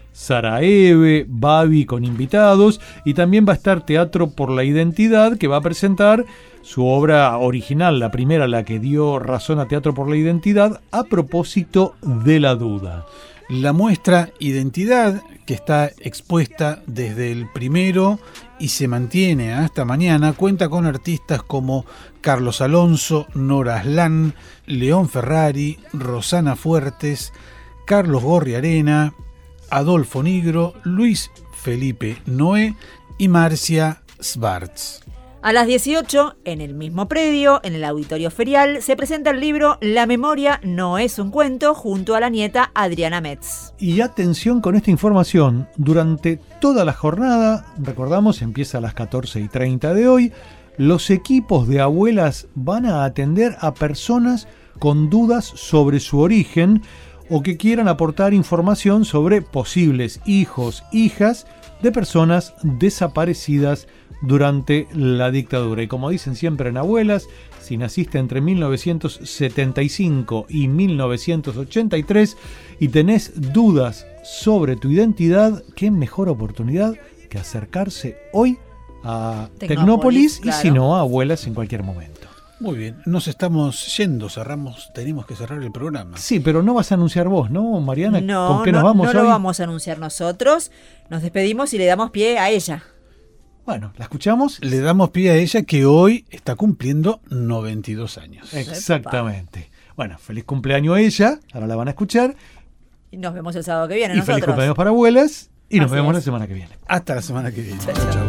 Sara Eve, Babi con invitados, y también va a estar Teatro por la Identidad, que va a presentar su obra original, la primera, la que dio razón a Teatro por la Identidad, a propósito de la duda. La muestra Identidad, que está expuesta desde el primero y se mantiene hasta mañana, cuenta con artistas como Carlos Alonso, Nora Aslan, León Ferrari, Rosana Fuertes, Carlos Gorriarena, Adolfo Nigro, Luis Felipe Noé y Marcia Schwartz. A las dieciocho, en el mismo predio, en el Auditorio Ferial, se presenta el libro La memoria no es un cuento, junto a la nieta Adriana Metz. Y atención con esta información, durante toda la jornada, recordamos, empieza a las catorce y treinta de hoy, los equipos de abuelas van a atender a personas con dudas sobre su origen o que quieran aportar información sobre posibles hijos, hijas de personas desaparecidas durante la dictadura. Y como dicen siempre en Abuelas, si naciste entre mil novecientos setenta y cinco y mil novecientos ochenta y tres y tenés dudas sobre tu identidad, qué mejor oportunidad que acercarse hoy a Tecnópolis, Tecnópolis claro. Y si no, a Abuelas en cualquier momento. Muy bien, nos estamos yendo, cerramos, tenemos que cerrar el programa. Sí, pero no vas a anunciar vos, ¿no, Mariana? No, ¿Con qué no, nos vamos no hoy? lo vamos a anunciar nosotros. Nos despedimos y le damos pie a ella. Bueno, ¿la escuchamos? Le damos pie a ella, que hoy está cumpliendo noventa y dos años. Exactamente. Bueno, feliz cumpleaños a ella, ahora la van a escuchar. Y nos vemos el sábado que viene Y nosotros. feliz cumpleaños para Abuelas y nos Así vemos es. la semana que viene. Hasta la semana que viene. Chao, chao.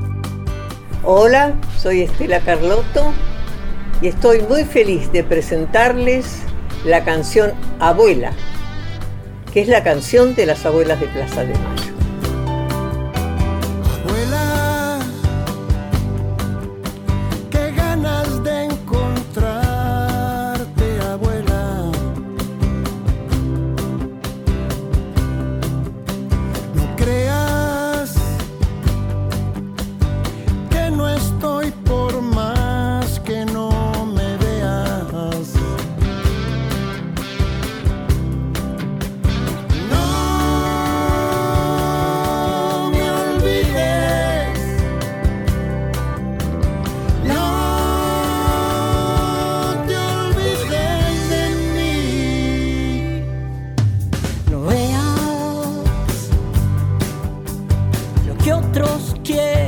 Hola, soy Estela Carlotto y estoy muy feliz de presentarles la canción Abuela, que es la canción de las abuelas de Plaza de Mayo. Abuela, qué ganas de encontrarte, abuela. No creas que no estoy por más que no me veas. No me olvides, no te olvides de mí. No veas lo que otros quieren.